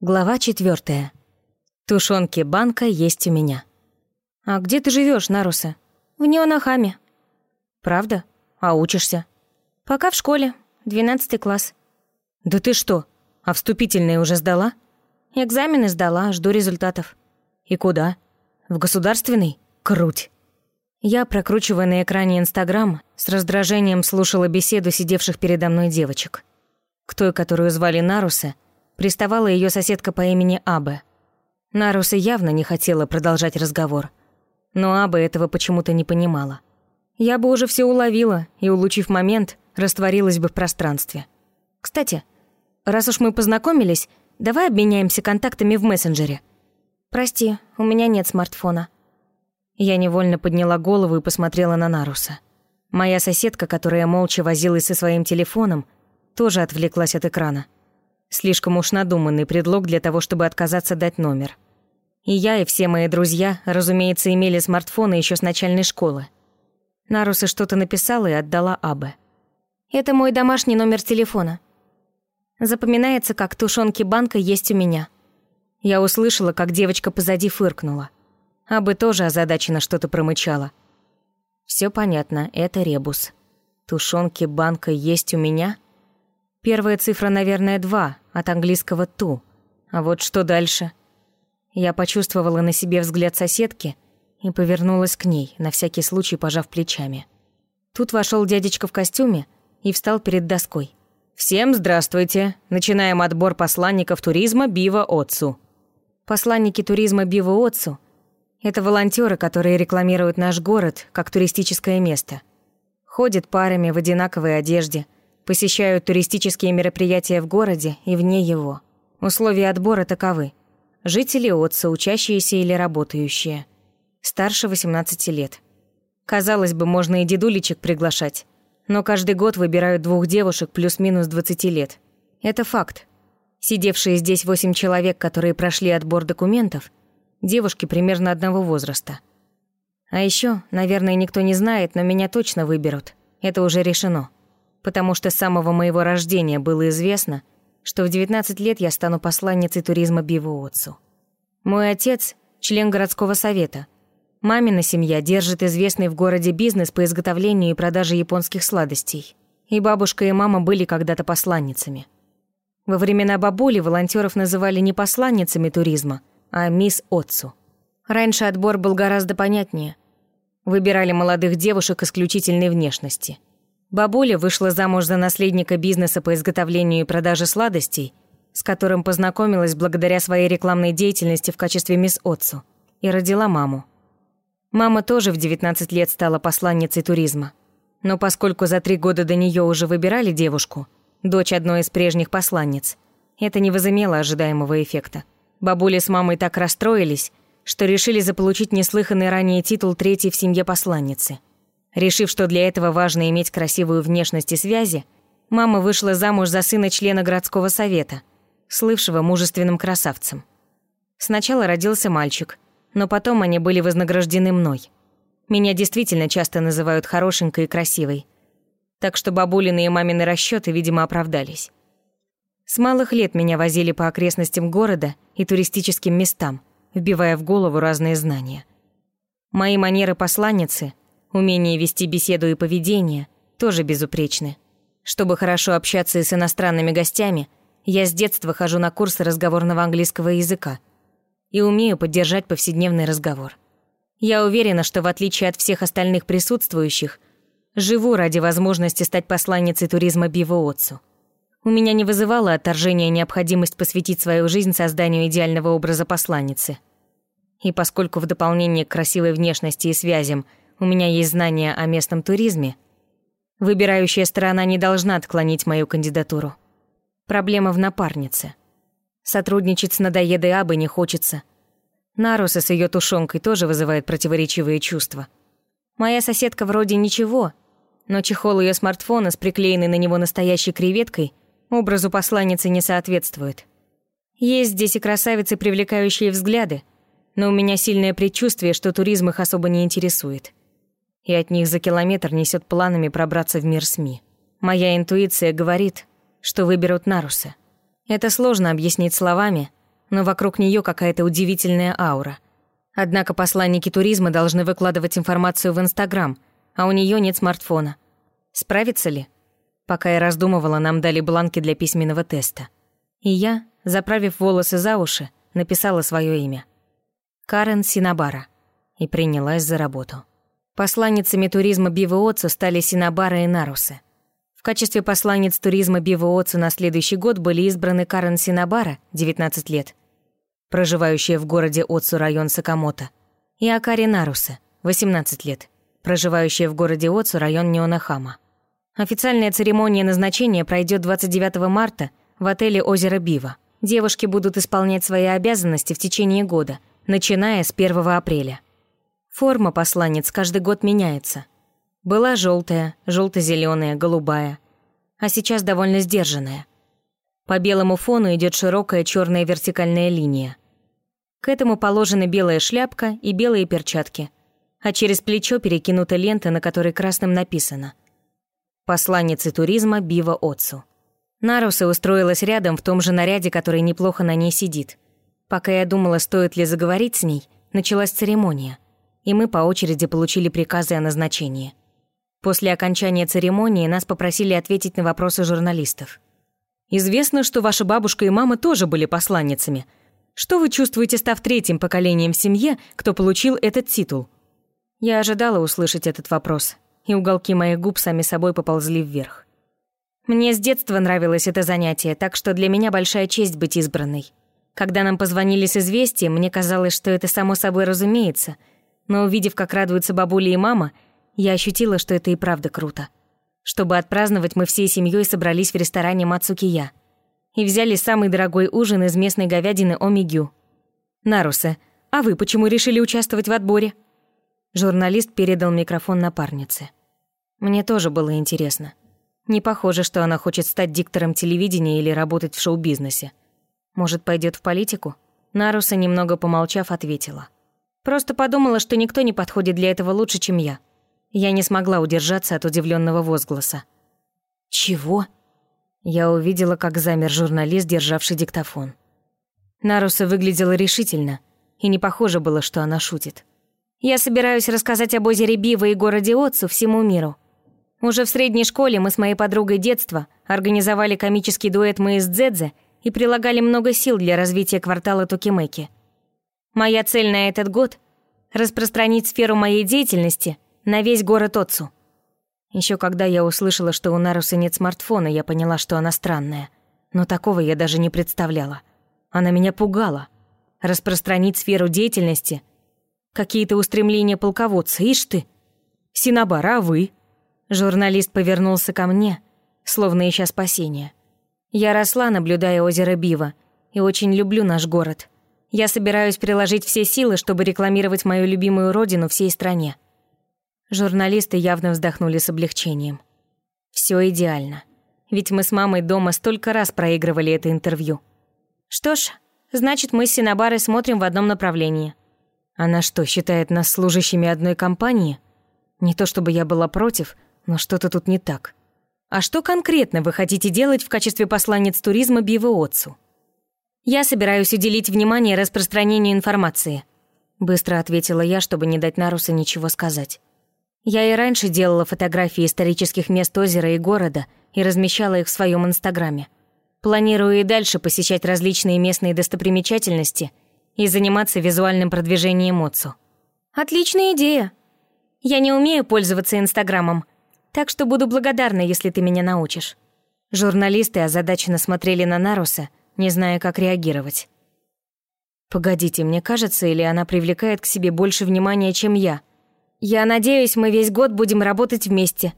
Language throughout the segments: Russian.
Глава 4. Тушёнки банка есть у меня. «А где ты живёшь, Наруса?» «В Неонахаме». «Правда? А учишься?» «Пока в школе. 12 класс». «Да ты что? А вступительные уже сдала?» «Экзамены сдала, жду результатов». «И куда? В государственный? Круть!» Я, прокручивая на экране Инстаграм, с раздражением слушала беседу сидевших передо мной девочек. К той, которую звали Наруса, приставала её соседка по имени Абе. Наруса явно не хотела продолжать разговор, но Абе этого почему-то не понимала. Я бы уже всё уловила и, улучив момент, растворилась бы в пространстве. «Кстати, раз уж мы познакомились, давай обменяемся контактами в мессенджере». «Прости, у меня нет смартфона». Я невольно подняла голову и посмотрела на Наруса. Моя соседка, которая молча возилась со своим телефоном, тоже отвлеклась от экрана. Слишком уж надуманный предлог для того, чтобы отказаться дать номер. И я, и все мои друзья, разумеется, имели смартфоны еще с начальной школы. Наруса что-то написала и отдала Абе. «Это мой домашний номер телефона. Запоминается, как тушёнки банка есть у меня». Я услышала, как девочка позади фыркнула. Абе тоже озадаченно что-то промычала. Всё понятно, это ребус. Тушёнки банка есть у меня? Первая цифра, наверное, 2, от английского «ту». А вот что дальше? Я почувствовала на себе взгляд соседки и повернулась к ней, на всякий случай пожав плечами. Тут вошёл дядечка в костюме и встал перед доской. «Всем здравствуйте! Начинаем отбор посланников туризма Бива-Отцу». Посланники туризма Бива-Отцу — это волонтёры, которые рекламируют наш город как туристическое место. Ходят парами в одинаковой одежде, посещают туристические мероприятия в городе и вне его. Условия отбора таковы: жители Отцу, учащиеся или работающие, старше 18 лет. Казалось бы, можно и дедулечек приглашать, но каждый год выбирают 2 девушек плюс-минус 20 лет. Это факт. Сидевшие здесь 8 человек, которые прошли отбор документов, девушки примерно одного возраста. А ещё, наверное, никто не знает, но меня точно выберут. Это уже решено. Потому что с самого моего рождения было известно, что в 19 лет я стану посланницей туризма Бива-Отцу. Мой отец – член городского совета. Мамина семья держит известный в городе бизнес по изготовлению и продаже японских сладостей. И бабушка и мама были когда-то посланницами. Во времена бабули волонтёров называли не посланницами туризма, а мисс Отцу. Раньше отбор был гораздо понятнее. Выбирали молодых девушек исключительной внешности. Бабуля вышла замуж за наследника бизнеса по изготовлению и продаже сладостей, с которым познакомилась благодаря своей рекламной деятельности в качестве мисс Отцу, и родила маму. Мама тоже в 19 лет стала посланницей туризма. Но поскольку за 3 года до неё уже выбирали девушку, дочь одной из прежних посланниц, это не возымело ожидаемого эффекта. Бабуля с мамой так расстроились, что решили заполучить неслыханный ранее титул 3-й в семье посланницы. Решив, что для этого важно иметь красивую внешность и связи, мама вышла замуж за сына члена городского совета, слывшего мужественным красавцем. Сначала родился мальчик, но потом они были вознаграждены мной. Меня действительно часто называют хорошенькой и красивой. Так что бабулины и мамины расчёты, видимо, оправдались. С малых лет меня возили по окрестностям города и туристическим местам, вбивая в голову разные знания. Мои манеры посланницы, умение вести беседу и поведение тоже безупречны. Чтобы хорошо общаться и с иностранными гостями, я с детства хожу на курсы разговорного английского языка и умею поддержать повседневный разговор. Я уверена, что в отличие от всех остальных присутствующих, живу ради возможности стать посланницей туризма Бива-Отцу. У меня не вызывала отторжения необходимость посвятить свою жизнь созданию идеального образа посланницы. И поскольку в дополнение к красивой внешности и связям у меня есть знания о местном туризме, выбирающая сторона не должна отклонить мою кандидатуру. Проблема в напарнице. Сотрудничать с надоедой Абой не хочется. Наруса с её тушёнкой тоже вызывает противоречивые чувства. Моя соседка вроде ничего, но чехол её смартфона с приклеенной на него настоящей креветкой образу посланницы не соответствует. Есть здесь и красавицы, привлекающие взгляды, но у меня сильное предчувствие, что туризм их особо не интересует. И от них за километр несёт планами пробраться в мир СМИ. Моя интуиция говорит, что выберут Наруса. Это сложно объяснить словами, но вокруг нее какая-то удивительная аура. Однако посланники туризма должны выкладывать информацию в Инстаграм, а у нее нет смартфона. Справится ли? Пока я раздумывала, нам дали бланки для письменного теста. И я, заправив волосы за уши, написала свое имя. Карен Синабара. И принялась за работу. Посланницами туризма Бивы-Оцу стали Синабара и Нарусе. В качестве посланниц туризма Бивы-Оцу на следующий год были избраны Карен Синабара, 19 лет, проживающая в городе Оцу, район Сакамото, и Акари Нарусе, 18 лет, проживающая в городе Оцу, район Нионахама. Официальная церемония назначения пройдет 29 марта в отеле «Озеро Бива». Девушки будут исполнять свои обязанности в течение года, начиная с 1 апреля. Форма посланниц каждый год меняется. Была желтая, желто-зеленая, голубая, а сейчас довольно сдержанная. По белому фону идет широкая черная вертикальная линия. К этому положены белая шляпка и белые перчатки, а через плечо перекинута лента, на которой красным написано «Посланницы туризма Бива-Оцу». Нарусе устроилась рядом в том же наряде, который неплохо на ней сидит. Пока я думала, стоит ли заговорить с ней, началась церемония, и мы по очереди получили приказы о назначении. После окончания церемонии нас попросили ответить на вопросы журналистов. «Известно, что ваша бабушка и мама тоже были посланницами. Что вы чувствуете, став третьим поколением в семье, кто получил этот титул?» Я ожидала услышать этот вопрос, и уголки моих губ сами собой поползли вверх. Мне с детства нравилось это занятие, так что для меня большая честь быть избранной. Когда нам позвонили с известием, мне казалось, что это само собой разумеется, но увидев, как радуются бабуля и мама, я ощутила, что это и правда круто. Чтобы отпраздновать, мы всей семьей собрались в ресторане Мацукия и взяли самый дорогой ужин из местной говядины омигю. «Нарусе, а вы почему решили участвовать в отборе?» Журналист передал микрофон напарнице. Мне тоже было интересно. Не похоже, что она хочет стать диктором телевидения или работать в шоу-бизнесе. Может, пойдет в политику? Нарусе, немного помолчав, ответила. Просто подумала, что никто не подходит для этого лучше, чем я. Я не смогла удержаться от удивленного возгласа. «Чего?» Я увидела, как замер журналист, державший диктофон. Нарусе выглядела решительно, и не похоже было, что она шутит. «Я собираюсь рассказать об озере Бива и городе Оцу всему миру. Уже в средней школе мы с моей подругой детства организовали комический дуэт «Мы из Дзэдзе» и прилагали много сил для развития квартала Токимеки. Моя цель на этот год – распространить сферу моей деятельности на весь город Оцу». Еще когда я услышала, что у Нарусы нет смартфона, я поняла, что она странная. Но такого я даже не представляла. Она меня пугала. Распространить сферу деятельности? Какие-то устремления полководца, ишь ты! «Синабара, а вы?» Журналист повернулся ко мне, словно ища спасения. Я росла, наблюдая озеро Бива, и очень люблю наш город. Я собираюсь приложить все силы, чтобы рекламировать мою любимую родину всей стране. Журналисты явно вздохнули с облегчением. Все идеально. Ведь мы с мамой дома столько раз проигрывали это интервью. Что ж, значит, мы с Синабарой смотрим в одном направлении. Она что, считает нас служащими одной компании? Не то чтобы я была против, но что-то тут не так. А что конкретно вы хотите делать в качестве посланниц туризма Бивы-Оцу? Я собираюсь уделить внимание распространению информации. Быстро ответила я, чтобы не дать Нарусе ничего сказать. Я и раньше делала фотографии исторических мест озера и города и размещала их в своем инстаграме. Планирую и дальше посещать различные местные достопримечательности и заниматься визуальным продвижением Оцу. Отличная идея. Я не умею пользоваться инстаграмом, так что буду благодарна, если ты меня научишь. Журналисты озадаченно смотрели на Нарусе, не зная, как реагировать. Погодите, мне кажется, или она привлекает к себе больше внимания, чем я? Я надеюсь, мы весь год будем работать вместе.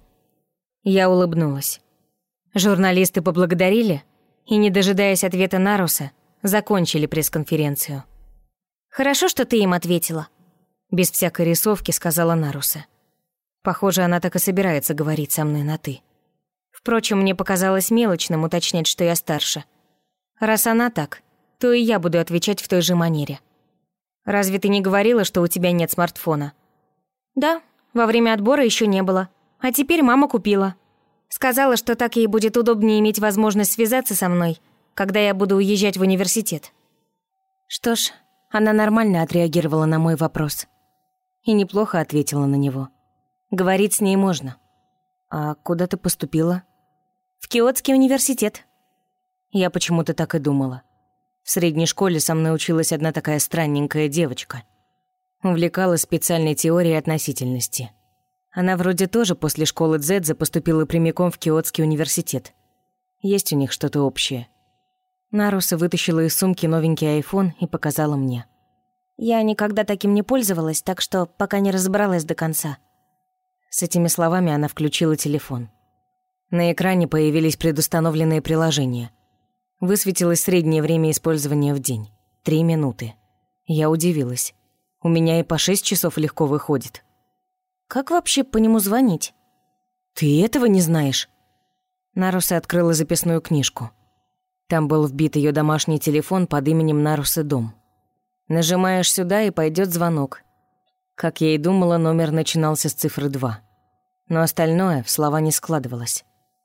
Я улыбнулась. Журналисты поблагодарили и, не дожидаясь ответа Нарусе, закончили пресс-конференцию. «Хорошо, что ты им ответила», — без всякой рисовки сказала Нарусе. Похоже, она так и собирается говорить со мной на «ты». Впрочем, мне показалось мелочным уточнять, что я старше. Раз она так, то и я буду отвечать в той же манере. «Разве ты не говорила, что у тебя нет смартфона?» «Да, во время отбора еще не было. А теперь мама купила. Сказала, что так ей будет удобнее иметь возможность связаться со мной, когда я буду уезжать в университет». Что ж, она нормально отреагировала на мой вопрос. И неплохо ответила на него. Говорить с ней можно. А куда ты поступила? В Киотский университет. Я почему-то так и думала. В средней школе со мной училась одна такая странненькая девочка. Увлекалась специальной теорией относительности. Она вроде тоже после школы Дзэдзе поступила прямиком в Киотский университет. Есть у них что-то общее. Наруса вытащила из сумки новенький айфон и показала мне. Я никогда таким не пользовалась, так что пока не разобралась до конца. С этими словами она включила телефон. На экране появились предустановленные приложения. Высветилось среднее время использования в день. 3 минуты. Я удивилась. У меня и по 6 часов легко выходит. Как вообще по нему звонить? Ты этого не знаешь? Наруса открыла записную книжку. Там был вбит ее домашний телефон под именем Нарусы Дом. Нажимаешь сюда, и пойдет звонок. Как я и думала, номер начинался с цифры 2. Но остальное в слова не складывалось.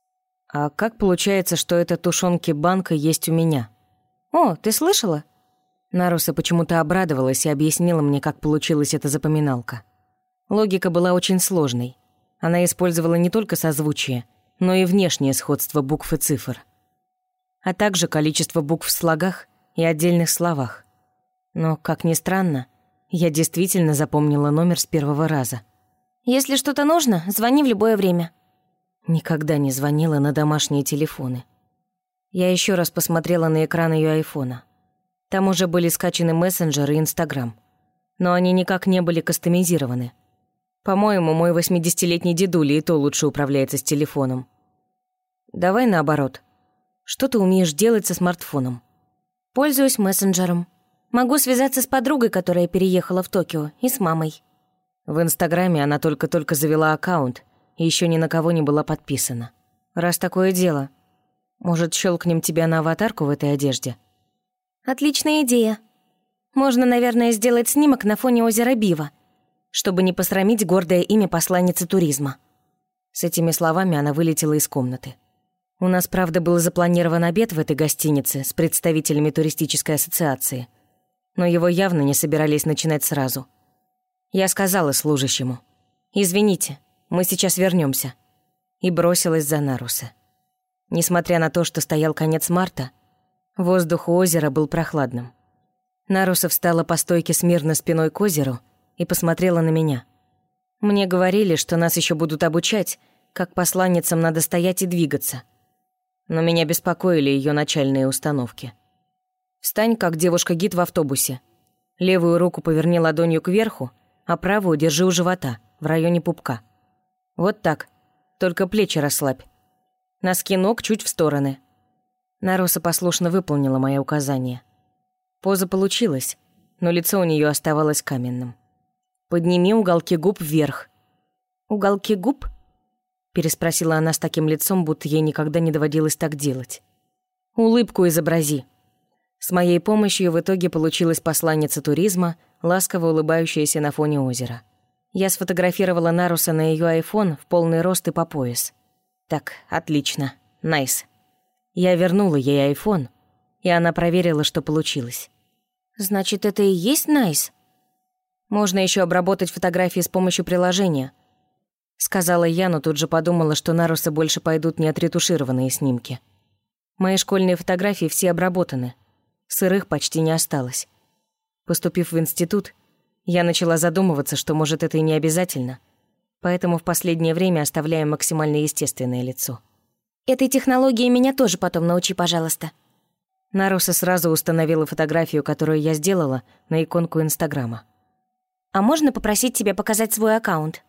А как получается, что эта тушёнки-банка есть у меня? О, ты слышала? Наруса почему-то обрадовалась и объяснила мне, как получилась эта запоминалка. Логика была очень сложной. Она использовала не только созвучие, но и внешнее сходство букв и цифр, а также количество букв в слогах и отдельных словах. Но, как ни странно, я действительно запомнила номер с первого раза. «Если что-то нужно, звони в любое время». Никогда не звонила на домашние телефоны. Я еще раз посмотрела на экран ее айфона. Там уже были скачаны мессенджер и Инстаграм. Но они никак не были кастомизированы. По-моему, мой 80-летний дедуля и то лучше управляется с телефоном. Давай наоборот. Что ты умеешь делать со смартфоном? Пользуюсь мессенджером. Могу связаться с подругой, которая переехала в Токио, и с мамой. В Инстаграме она только-только завела аккаунт и еще ни на кого не была подписана. Раз такое дело, может, щелкнем тебя на аватарку в этой одежде? Отличная идея. Можно, наверное, сделать снимок на фоне озера Бива, чтобы не посрамить гордое имя посланницы туризма. С этими словами она вылетела из комнаты. У нас, правда, был запланирован обед в этой гостинице с представителями туристической ассоциации, но его явно не собирались начинать сразу. Я сказала служащему: «Извините, мы сейчас вернемся», и бросилась за Наруса. Несмотря на то, что стоял конец марта, воздух у озера был прохладным. Наруса встала по стойке смирно спиной к озеру и посмотрела на меня. Мне говорили, что нас еще будут обучать, как посланницам надо стоять и двигаться. Но меня беспокоили ее начальные установки. «Встань, как девушка-гид в автобусе. Левую руку поверни ладонью кверху, а правую держи у живота, в районе пупка. Вот так, только плечи расслабь. Носки ног чуть в стороны». Наруса послушно выполнила мои указания. Поза получилась, но лицо у нее оставалось каменным. «Подними уголки губ вверх». «Уголки губ?» переспросила она с таким лицом, будто ей никогда не доводилось так делать. «Улыбку изобрази». С моей помощью в итоге получилась посланница туризма, ласково улыбающаяся на фоне озера. Я сфотографировала Наруса на ее айфон в полный рост и по пояс. Так, отлично, найс. Я вернула ей айфон, и она проверила, что получилось. «Значит, это и есть найс?» «Можно еще обработать фотографии с помощью приложения», сказала я, но тут же подумала, что Наруса больше пойдут не отретушированные снимки. Мои школьные фотографии все обработаны. Сырых почти не осталось. Поступив в институт, я начала задумываться, что, может, это и не обязательно. Поэтому в последнее время оставляю максимально естественное лицо. «Этой технологии меня тоже потом научи, пожалуйста». Наруса сразу установила фотографию, которую я сделала, на иконку Инстаграма. «А можно попросить тебя показать свой аккаунт?»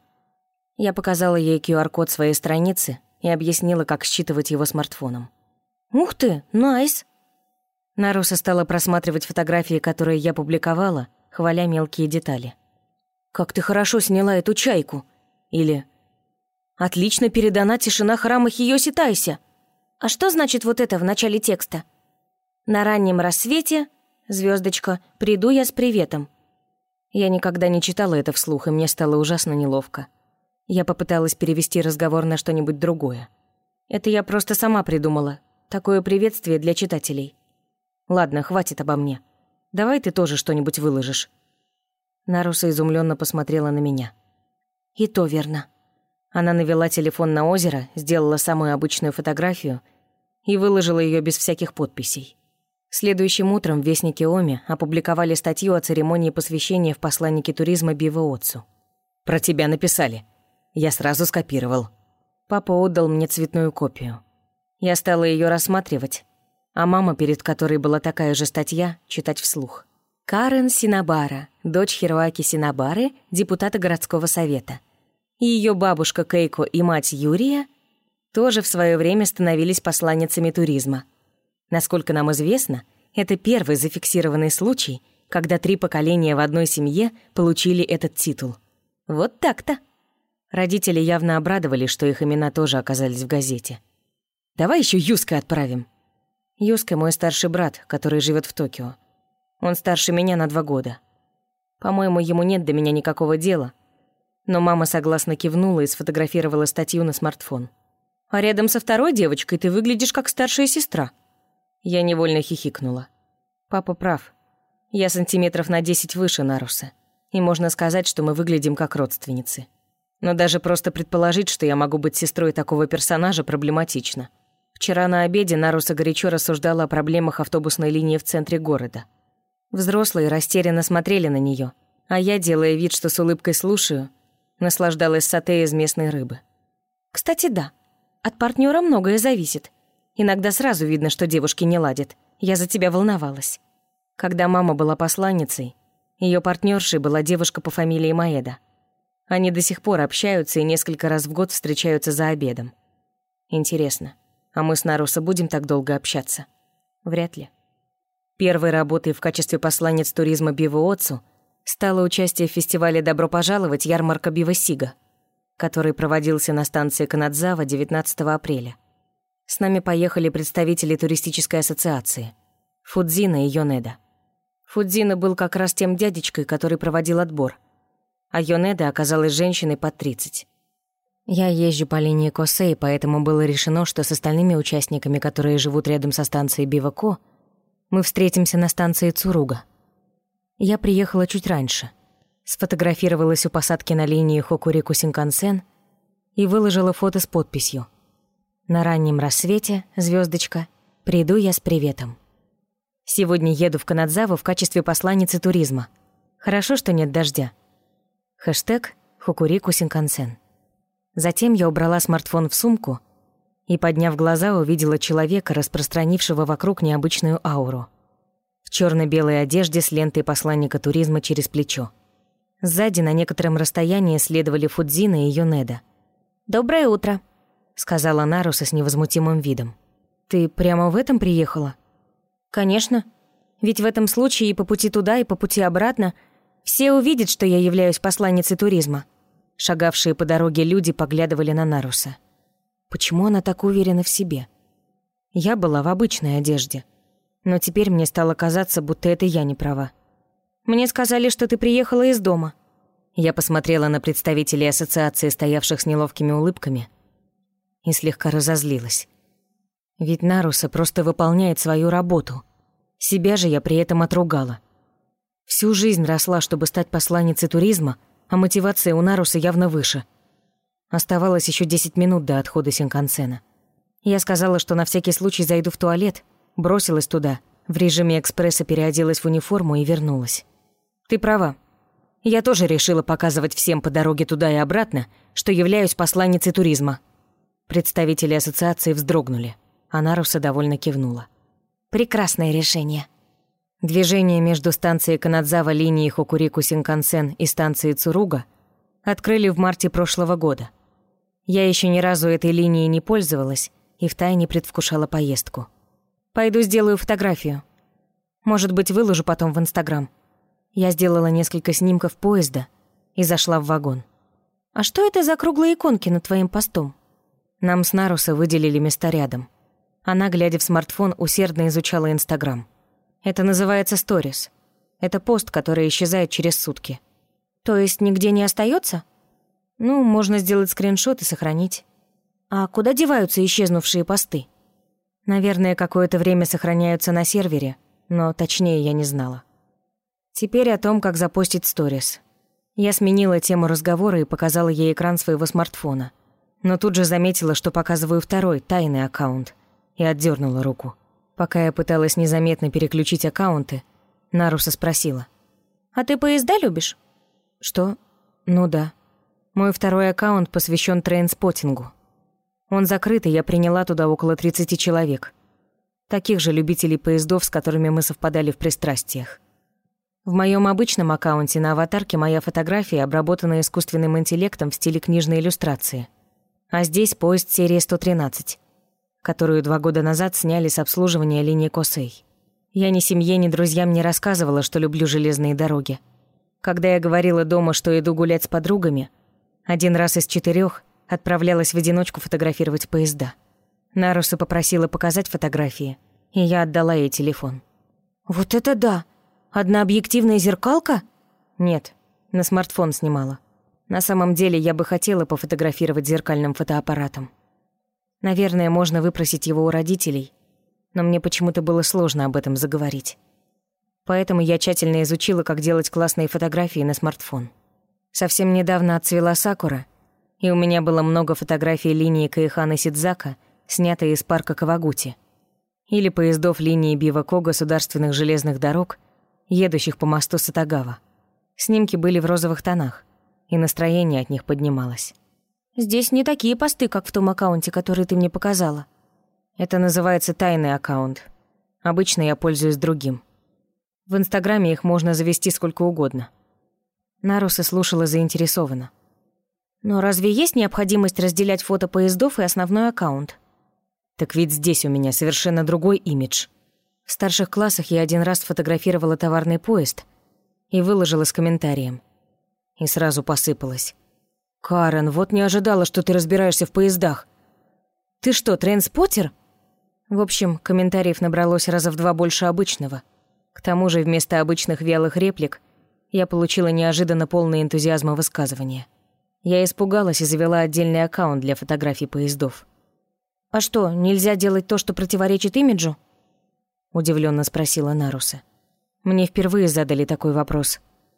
Я показала ей QR-код своей страницы и объяснила, как считывать его смартфоном. «Ух ты, найс!» Наруса стала просматривать фотографии, которые я публиковала, хваля мелкие детали. «Как ты хорошо сняла эту чайку!» Или «Отлично передана тишина храма Хиёси Тайся!» «А что значит вот это в начале текста?» «На раннем рассвете, звездочка, приду я с приветом». Я никогда не читала это вслух, и мне стало ужасно неловко. Я попыталась перевести разговор на что-нибудь другое. Это я просто сама придумала. Такое приветствие для читателей. Ладно, хватит обо мне. Давай ты тоже что-нибудь выложишь». Наруса изумленно посмотрела на меня. «И то верно». Она навела телефон на озеро, сделала самую обычную фотографию и выложила ее без всяких подписей. Следующим утром в Вестнике Оми опубликовали статью о церемонии посвящения в посланнике туризма Бива Отцу. «Про тебя написали». Я сразу скопировал. Папа отдал мне цветную копию. Я стала ее рассматривать, а мама, перед которой была такая же статья, читать вслух. Карен Синабара, дочь Хироаки Синабары, депутата городского совета. И ее бабушка Кейко и мать Юрия тоже в свое время становились посланницами туризма. Насколько нам известно, это первый зафиксированный случай, когда 3 поколения в одной семье получили этот титул. Вот так-то. Родители явно обрадовались, что их имена тоже оказались в газете. «Давай еще Юска отправим». Юска — мой старший брат, который живет в Токио. Он старше меня на 2 года. По-моему, ему нет до меня никакого дела. Но мама согласно кивнула и сфотографировала статью на смартфон. «А рядом со второй девочкой ты выглядишь как старшая сестра». Я невольно хихикнула. Папа прав. Я сантиметров на 10 выше Наруса. И можно сказать, что мы выглядим как родственницы. Но даже просто предположить, что я могу быть сестрой такого персонажа, проблематично. Вчера на обеде Наруса горячо рассуждала о проблемах автобусной линии в центре города. Взрослые растерянно смотрели на нее, а я, делая вид, что с улыбкой слушаю, наслаждалась сате из местной рыбы. «Кстати, да. От партнера многое зависит. Иногда сразу видно, что девушки не ладят. Я за тебя волновалась». Когда мама была посланницей, ее партнершей была девушка по фамилии Маэда. Они до сих пор общаются и несколько раз в год встречаются за обедом. Интересно, а мы с Наруса будем так долго общаться? Вряд ли. Первой работой в качестве посланниц туризма Бива Отцу стало участие в фестивале «Добро пожаловать» ярмарка Бива Сига, который проводился на станции Канадзава 19 апреля. С нами поехали представители туристической ассоциации Фудзина и Йонеда. Фудзина был как раз тем дядечкой, который проводил отбор, а Йонеда оказалась женщиной под 30. Я езжу по линии Косэй, поэтому было решено, что с остальными участниками, которые живут рядом со станцией Бивако, мы встретимся на станции Цуруга. Я приехала чуть раньше, сфотографировалась у посадки на линии Хокурику Синкансен и выложила фото с подписью: «На раннем рассвете, звездочка, приду я с приветом. Сегодня еду в Канадзаву в качестве посланницы туризма. Хорошо, что нет дождя. Хэштег Хокурику Синкансен». Затем я убрала смартфон в сумку и, подняв глаза, увидела человека, распространившего вокруг необычную ауру. В черно-белой одежде с лентой посланника туризма через плечо. Сзади на некотором расстоянии следовали Фудзина и Йонеда. «Доброе утро», — сказала Наруса с невозмутимым видом. «Ты прямо в этом приехала?» «Конечно. Ведь в этом случае и по пути туда, и по пути обратно все увидят, что я являюсь посланницей туризма». Шагавшие по дороге люди поглядывали на Наруса. Почему она так уверена в себе? Я была в обычной одежде, но теперь мне стало казаться, будто это я не права. «Мне сказали, что ты приехала из дома». Я посмотрела на представителей ассоциации, стоявших с неловкими улыбками, и слегка разозлилась. Ведь Наруса просто выполняет свою работу. Себя же я при этом отругала. Всю жизнь росла, чтобы стать посланницей туризма, а мотивация у Наруса явно выше. Оставалось еще 10 минут до отхода Синкансена. Я сказала, что на всякий случай зайду в туалет, бросилась туда, в режиме экспресса переоделась в униформу и вернулась. «Ты права. Я тоже решила показывать всем по дороге туда и обратно, что являюсь посланницей туризма». Представители ассоциации вздрогнули, а Наруса довольно кивнула. «Прекрасное решение». Движение между станцией Канадзава линии Хокурику Синкансен и станцией Цуруга открыли в марте прошлого года. Я еще ни разу этой линией не пользовалась и втайне предвкушала поездку. «Пойду сделаю фотографию. Может быть, выложу потом в Инстаграм». Я сделала несколько снимков поезда и зашла в вагон. «А что это за круглые иконки над твоим постом?» Нам с Наруса выделили места рядом. Она, глядя в смартфон, усердно изучала Инстаграм. Это называется сторис. Это пост, который исчезает через сутки. То есть нигде не остается? Ну, можно сделать скриншот и сохранить. А куда деваются исчезнувшие посты? Наверное, какое-то время сохраняются на сервере, но точнее я не знала. Теперь о том, как запостить сторис. Я сменила тему разговора и показала ей экран своего смартфона. Но тут же заметила, что показываю второй, тайный аккаунт, и отдернула руку. Пока я пыталась незаметно переключить аккаунты, Наруса спросила. «А ты поезда любишь?» «Что? Ну да. Мой второй аккаунт посвящен трейнспоттингу. Он закрыт, и я приняла туда около 30 человек. Таких же любителей поездов, с которыми мы совпадали в пристрастиях. В моем обычном аккаунте на аватарке моя фотография, обработана искусственным интеллектом в стиле книжной иллюстрации. А здесь поезд серии 113, которую 2 года назад сняли с обслуживания линии Косей. Я ни семье, ни друзьям не рассказывала, что люблю железные дороги. Когда я говорила дома, что иду гулять с подругами, 1 раз из 4 отправлялась в одиночку фотографировать поезда. Наруса попросила показать фотографии, и я отдала ей телефон. «Вот это да! Однообъективная зеркалка?» Нет, на смартфон снимала. На самом деле я бы хотела пофотографировать зеркальным фотоаппаратом. Наверное, можно выпросить его у родителей, но мне почему-то было сложно об этом заговорить. Поэтому я тщательно изучила, как делать классные фотографии на смартфон. Совсем недавно отцвела сакура, и у меня было много фотографий линии Каиханы Сидзака, снятые из парка Кавагути, или поездов линии Бива-Ко государственных железных дорог, едущих по мосту Сатагава. Снимки были в розовых тонах, и настроение от них поднималось. «Здесь не такие посты, как в том аккаунте, который ты мне показала». Это называется тайный аккаунт. Обычно я пользуюсь другим. В Инстаграме их можно завести сколько угодно. Наруса слушала заинтересованно. «Но разве есть необходимость разделять фото поездов и основной аккаунт?» Так ведь здесь у меня совершенно другой имидж. В старших классах я 1 раз фотографировала товарный поезд и выложила с комментарием. И сразу посыпалась. «Карен, вот не ожидала, что ты разбираешься в поездах. Ты что, трейнспоттер?» В общем, комментариев набралось раза в 2 больше обычного. К тому же вместо обычных вялых реплик я получила неожиданно полное энтузиазма высказывания. Я испугалась и завела отдельный аккаунт для фотографий поездов. «А что, нельзя делать то, что противоречит имиджу?» Удивленно спросила Наруса. Мне впервые задали такой вопрос.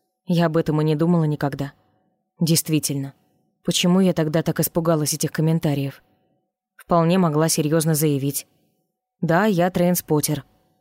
Я об этом и не думала никогда. Действительно, почему я тогда так испугалась этих комментариев? Вполне могла серьезно заявить. Да, я трейнспоттер.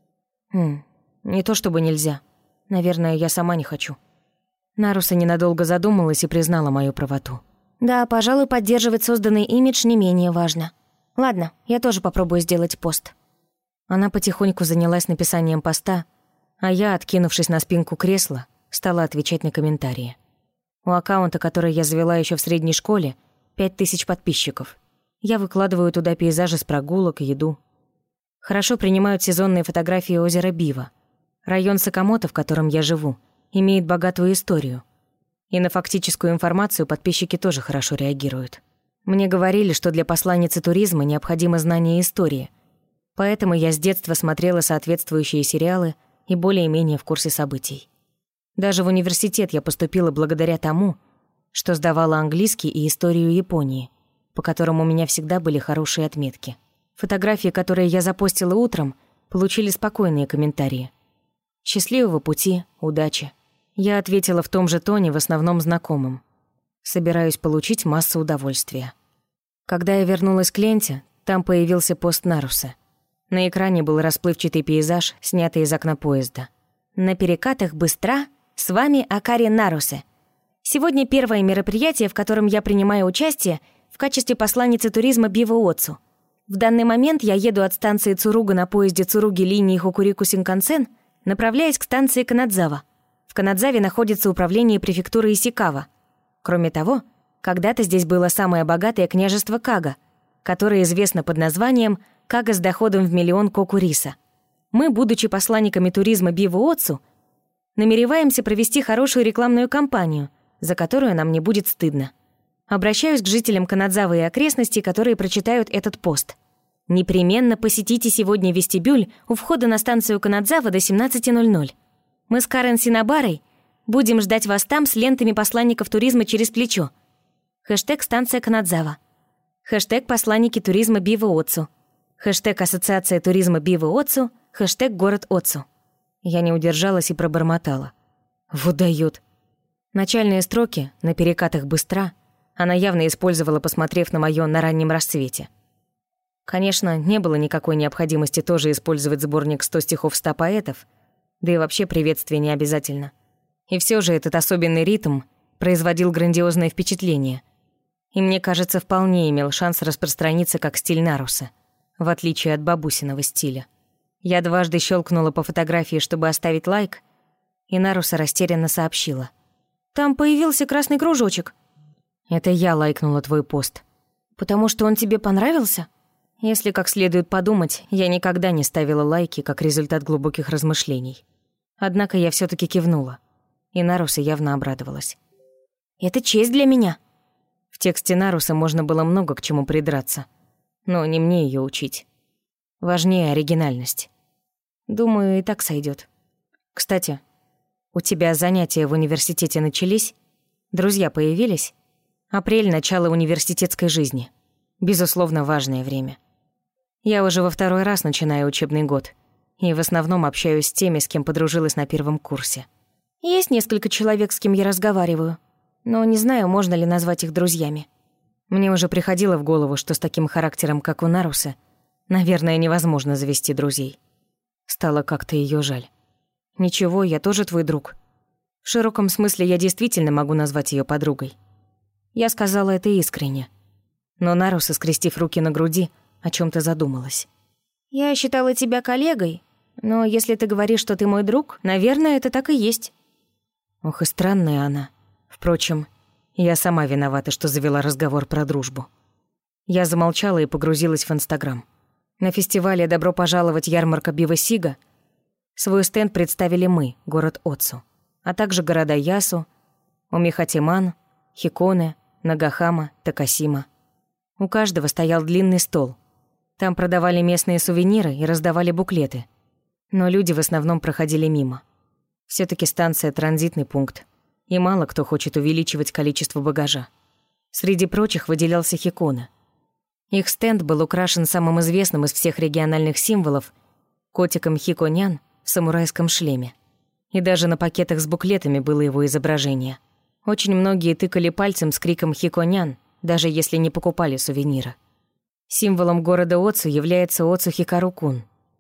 Не то чтобы нельзя. Наверное, я сама не хочу. Наруса ненадолго задумалась и признала мою правоту. «Да, пожалуй, поддерживать созданный имидж не менее важно. Ладно, я тоже попробую сделать пост». Она потихоньку занялась написанием поста, а я, откинувшись на спинку кресла, стала отвечать на комментарии. У аккаунта, который я завела еще в средней школе, 5000 подписчиков. Я выкладываю туда пейзажи с прогулок и еду. Хорошо принимают сезонные фотографии озера Бива. Район Сакамото, в котором я живу, имеет богатую историю. И на фактическую информацию подписчики тоже хорошо реагируют. Мне говорили, что для посланницы туризма необходимо знание истории, поэтому я с детства смотрела соответствующие сериалы и более-менее в курсе событий. Даже в университет я поступила благодаря тому, что сдавала английский и историю Японии, по которым у меня всегда были хорошие отметки. Фотографии, которые я запостила утром, получили спокойные комментарии. «Счастливого пути, удачи». Я ответила в том же тоне, в основном знакомым. Собираюсь получить массу удовольствия. Когда я вернулась к ленте, там появился пост Нарусы. На экране был расплывчатый пейзаж, снятый из окна поезда. «На перекатах быстро, с вами Акари Нарусе. Сегодня первое мероприятие, в котором я принимаю участие в качестве посланницы туризма Бива-Оцу. В данный момент я еду от станции Цуруга на поезде Цуруги линии Хокурику Синкансен, направляясь к станции Канадзава. В Канадзаве находится управление префектуры Исикава. Кроме того, когда-то здесь было самое богатое княжество Кага, которое известно под названием Кага с доходом в 1 000 000 кокуриса. Мы, будучи посланниками туризма Бива-Оцу, намереваемся провести хорошую рекламную кампанию, за которую нам не будет стыдно. Обращаюсь к жителям Канадзавы и окрестностей, которые прочитают этот пост. Непременно посетите сегодня вестибюль у входа на станцию Канадзава до 17:00. Мы с Карен Синабарой будем ждать вас там с лентами посланников туризма через плечо. Хэштег «Станция Канадзава». Хэштег «Посланники туризма Бива-Оцу». Хэштег «Ассоциация туризма Бива-Оцу». Хэштег «Город Оцу». Я не удержалась и пробормотала. Вот даёт. Начальные строки на перекатах быстра она явно использовала, посмотрев на моё «На раннем рассвете». Конечно, не было никакой необходимости тоже использовать сборник 100 стихов 100 поэтов, да и вообще приветствие не обязательно. И всё же этот особенный ритм производил грандиозное впечатление. И мне кажется, вполне имел шанс распространиться как стиль Наруса, в отличие от бабусиного стиля. Я дважды щелкнула по фотографии, чтобы оставить лайк, и Наруса растерянно сообщила: «Там появился красный кружочек». «Это я лайкнула твой пост». «Потому что он тебе понравился?» Если как следует подумать, я никогда не ставила лайки как результат глубоких размышлений. Однако я всё-таки кивнула, и Наруса явно обрадовалась. «Это честь для меня». В тексте Наруса можно было много к чему придраться, но не мне её учить. Важнее оригинальность. Думаю, и так сойдёт. Кстати, у тебя занятия в университете начались? Друзья появились? Апрель — начало университетской жизни. Безусловно, важное время. Я уже во 2-й раз начинаю учебный год, и в основном общаюсь с теми, с кем подружилась на 1-м курсе. Есть несколько человек, с кем я разговариваю, но не знаю, можно ли назвать их друзьями. Мне уже приходило в голову, что с таким характером, как у Наруса, наверное, невозможно завести друзей. Стало как-то её жаль. Ничего, я тоже твой друг. В широком смысле я действительно могу назвать её подругой. Я сказала это искренне. Но Наруса, скрестив руки на груди, о чём-то задумалась. «Я считала тебя коллегой, но если ты говоришь, что ты мой друг, наверное, это так и есть». Ох, и странная она. Впрочем, я сама виновата, что завела разговор про дружбу. Я замолчала и погрузилась в Инстаграм. На фестивале «Добро пожаловать, ярмарка Бива Сига» свой стенд представили мы, город Отсу, а также города Ясу, Омихатиман, Хиконе, Нагахама, Такасима. У каждого стоял длинный стол. Там продавали местные сувениры и раздавали буклеты. Но люди в основном проходили мимо. Всё-таки станция — транзитный пункт, и мало кто хочет увеличивать количество багажа. Среди прочих выделялся Хиконе. Их стенд был украшен самым известным из всех региональных символов — котиком Хиконян в самурайском шлеме. И даже на пакетах с буклетами было его изображение. Очень многие тыкали пальцем с криком «Хиконян», даже если не покупали сувенира. Символом города Отсу является Отсу Хикару-кун.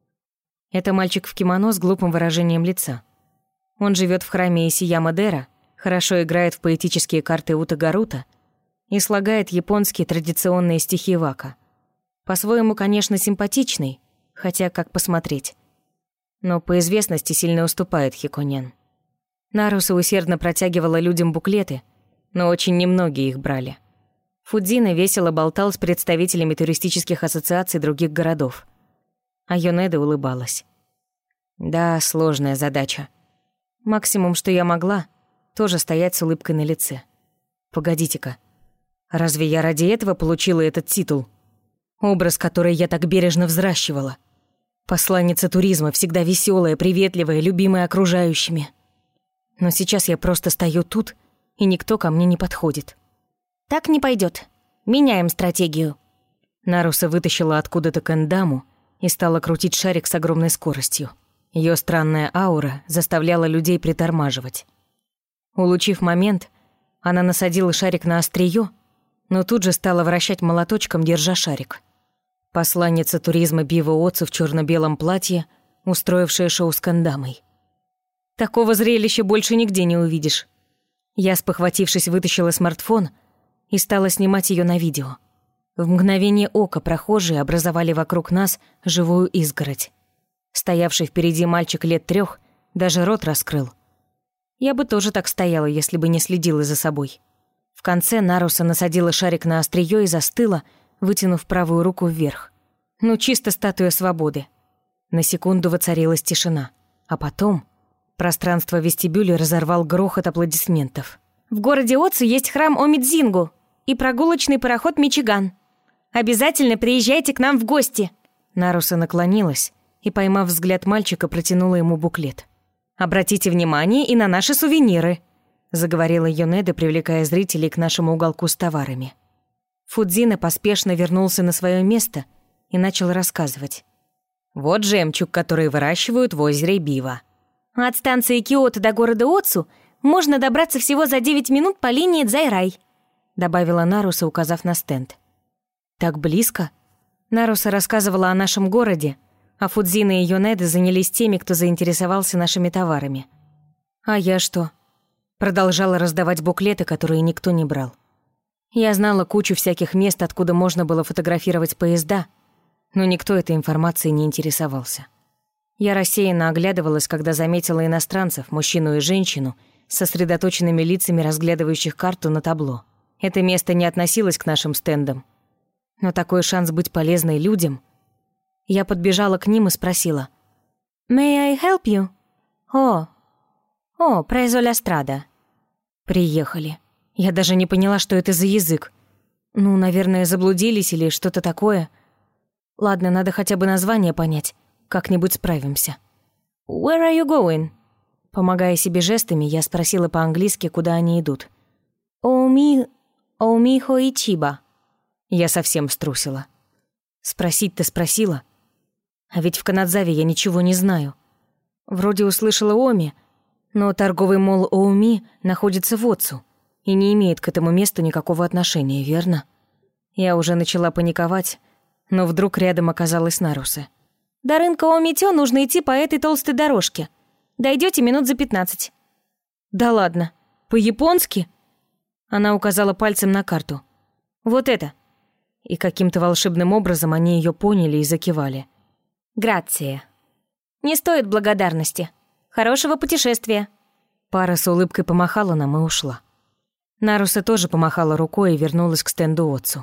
Это мальчик в кимоно с глупым выражением лица. Он живет в храме Исияма-дера, хорошо играет в поэтические карты Ута-Гарута и слагает японские традиционные стихи вака. По-своему, конечно, симпатичный, хотя как посмотреть. Но по известности сильно уступает Хиконян. Наруса усердно протягивала людям буклеты, но очень немногие их брали. Фудзина весело болтал с представителями туристических ассоциаций других городов. А Йонеда улыбалась. Да, сложная задача. Максимум, что я могла, тоже стоять с улыбкой на лице. Погодите-ка, разве я ради этого получила этот титул? Образ, который я так бережно взращивала. Посланница туризма, всегда веселая, приветливая, любимая окружающими. Но сейчас я просто стою тут, и никто ко мне не подходит. «Так не пойдет. Меняем стратегию». Наруса вытащила откуда-то кэндаму и стала крутить шарик с огромной скоростью. Её странная аура заставляла людей притормаживать. Улучив момент, она насадила шарик на остриё, но тут же стала вращать молоточком, держа шарик. Посланница туризма Бива Отсу в чёрно-белом платье, устроившая шоу с кэндамой. Такого зрелища больше нигде не увидишь. Я, спохватившись, вытащила смартфон и стала снимать её на видео. В мгновение ока прохожие образовали вокруг нас живую изгородь. Стоявший впереди мальчик лет 3 даже рот раскрыл. Я бы тоже так стояла, если бы не следила за собой. В конце Наруса насадила шарик на остриё и застыла, вытянув правую руку вверх. Ну, чисто статуя свободы. На секунду воцарилась тишина, а потом пространство вестибюля разорвал грохот аплодисментов. «В городе Отсу есть храм Омидзингу и прогулочный пароход Мичиган. Обязательно приезжайте к нам в гости!» Наруса наклонилась и, поймав взгляд мальчика, протянула ему буклет. «Обратите внимание и на наши сувениры», — заговорила Йонеда, привлекая зрителей к нашему уголку с товарами. Фудзина поспешно вернулся на свое место и начал рассказывать. «Вот жемчуг, который выращивают в озере Бива. От станции Киото до города Отсу можно добраться всего за 9 минут по линии Дзайрай», добавила Наруса, указав на стенд. «Так близко?» Наруса рассказывала о нашем городе, а Фудзина и Йонеда занялись теми, кто заинтересовался нашими товарами. А я что? Продолжала раздавать буклеты, которые никто не брал. Я знала кучу всяких мест, откуда можно было фотографировать поезда, но никто этой информацией не интересовался. Я рассеянно оглядывалась, когда заметила иностранцев, мужчину и женщину, с сосредоточенными лицами, разглядывающих карту на табло. Это место не относилось к нашим стендам. Но такой шанс быть полезной людям... Я подбежала к ним и спросила. «May I help you?» «О, preso la strada». Приехали. Я даже не поняла, что это за язык. Ну, наверное, заблудились или что-то такое. Ладно, надо хотя бы название понять. Как-нибудь справимся. «Where are you going?» Помогая себе жестами, я спросила по-английски, куда они идут. «Оумихо и Чиба». Я совсем струсила. Спросить-то спросила. А ведь в Канадзаве я ничего не знаю. Вроде услышала Оми, но торговый молл Оуми находится в Отцу и не имеет к этому месту никакого отношения, верно? Я уже начала паниковать, но вдруг рядом оказалась Наруса. «До рынка Оумитё нужно идти по этой толстой дорожке. Дойдёте минут за 15». «Да ладно, по-японски?» Она указала пальцем на карту. «Вот это». И каким-то волшебным образом они её поняли и закивали. «Грация». «Не стоит благодарности. Хорошего путешествия». Пара с улыбкой помахала нам и ушла. Наруса тоже помахала рукой и вернулась к стенду Отцу.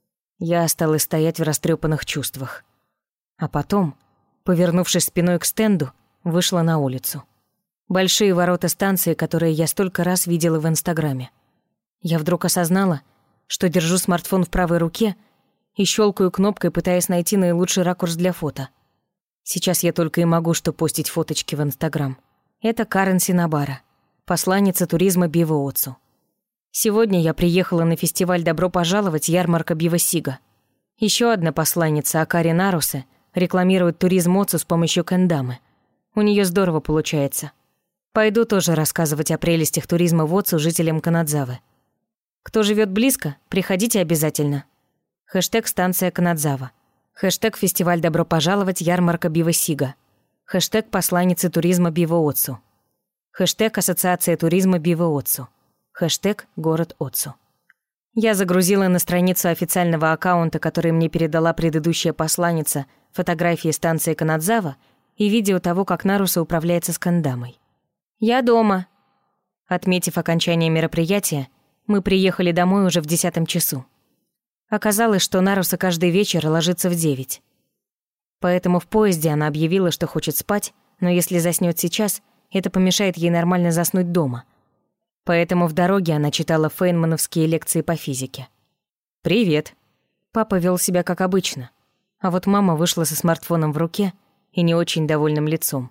Я осталась стоять в растрепанных чувствах. А потом, повернувшись спиной к стенду, вышла на улицу. Большие ворота станции, которые я столько раз видела в Инстаграме. Я вдруг осознала, что держу смартфон в правой руке и щелкаю кнопкой, пытаясь найти наилучший ракурс для фото. Сейчас я только и могу что постить фоточки в Инстаграм. Это Карен Синабара, посланница туризма Бива Отцу. Сегодня я приехала на фестиваль «Добро пожаловать» ярмарка Бива Сига. Еще одна посланница, Акари Нарусе, рекламирует туризм Отцу с помощью кэндамы. У нее здорово получается. Пойду тоже рассказывать о прелестях туризма в Отцу жителям Канадзавы. Кто живет близко, приходите обязательно. Хэштег «Станция Канадзава». Хэштег «Фестиваль «Добро пожаловать» ярмарка Бива Сига». Хэштег «Посланницы туризма Бива Отцу». Хэштег «Ассоциация туризма Бива Отцу». Хэштег «Город Отцу». Я загрузила на страницу официального аккаунта, который мне передала предыдущая посланница, фотографии станции Канадзава и видео того, как Наруса управляется с кэндамой. «Я дома». Отметив окончание мероприятия, мы приехали домой уже в 10 часу. Оказалось, что Наруса каждый вечер ложится в 9. Поэтому в поезде она объявила, что хочет спать, но если заснёт сейчас, это помешает ей нормально заснуть дома. Поэтому в дороге она читала фейнмановские лекции по физике. «Привет». Папа вел себя как обычно, а вот мама вышла со смартфоном в руке и не очень довольным лицом.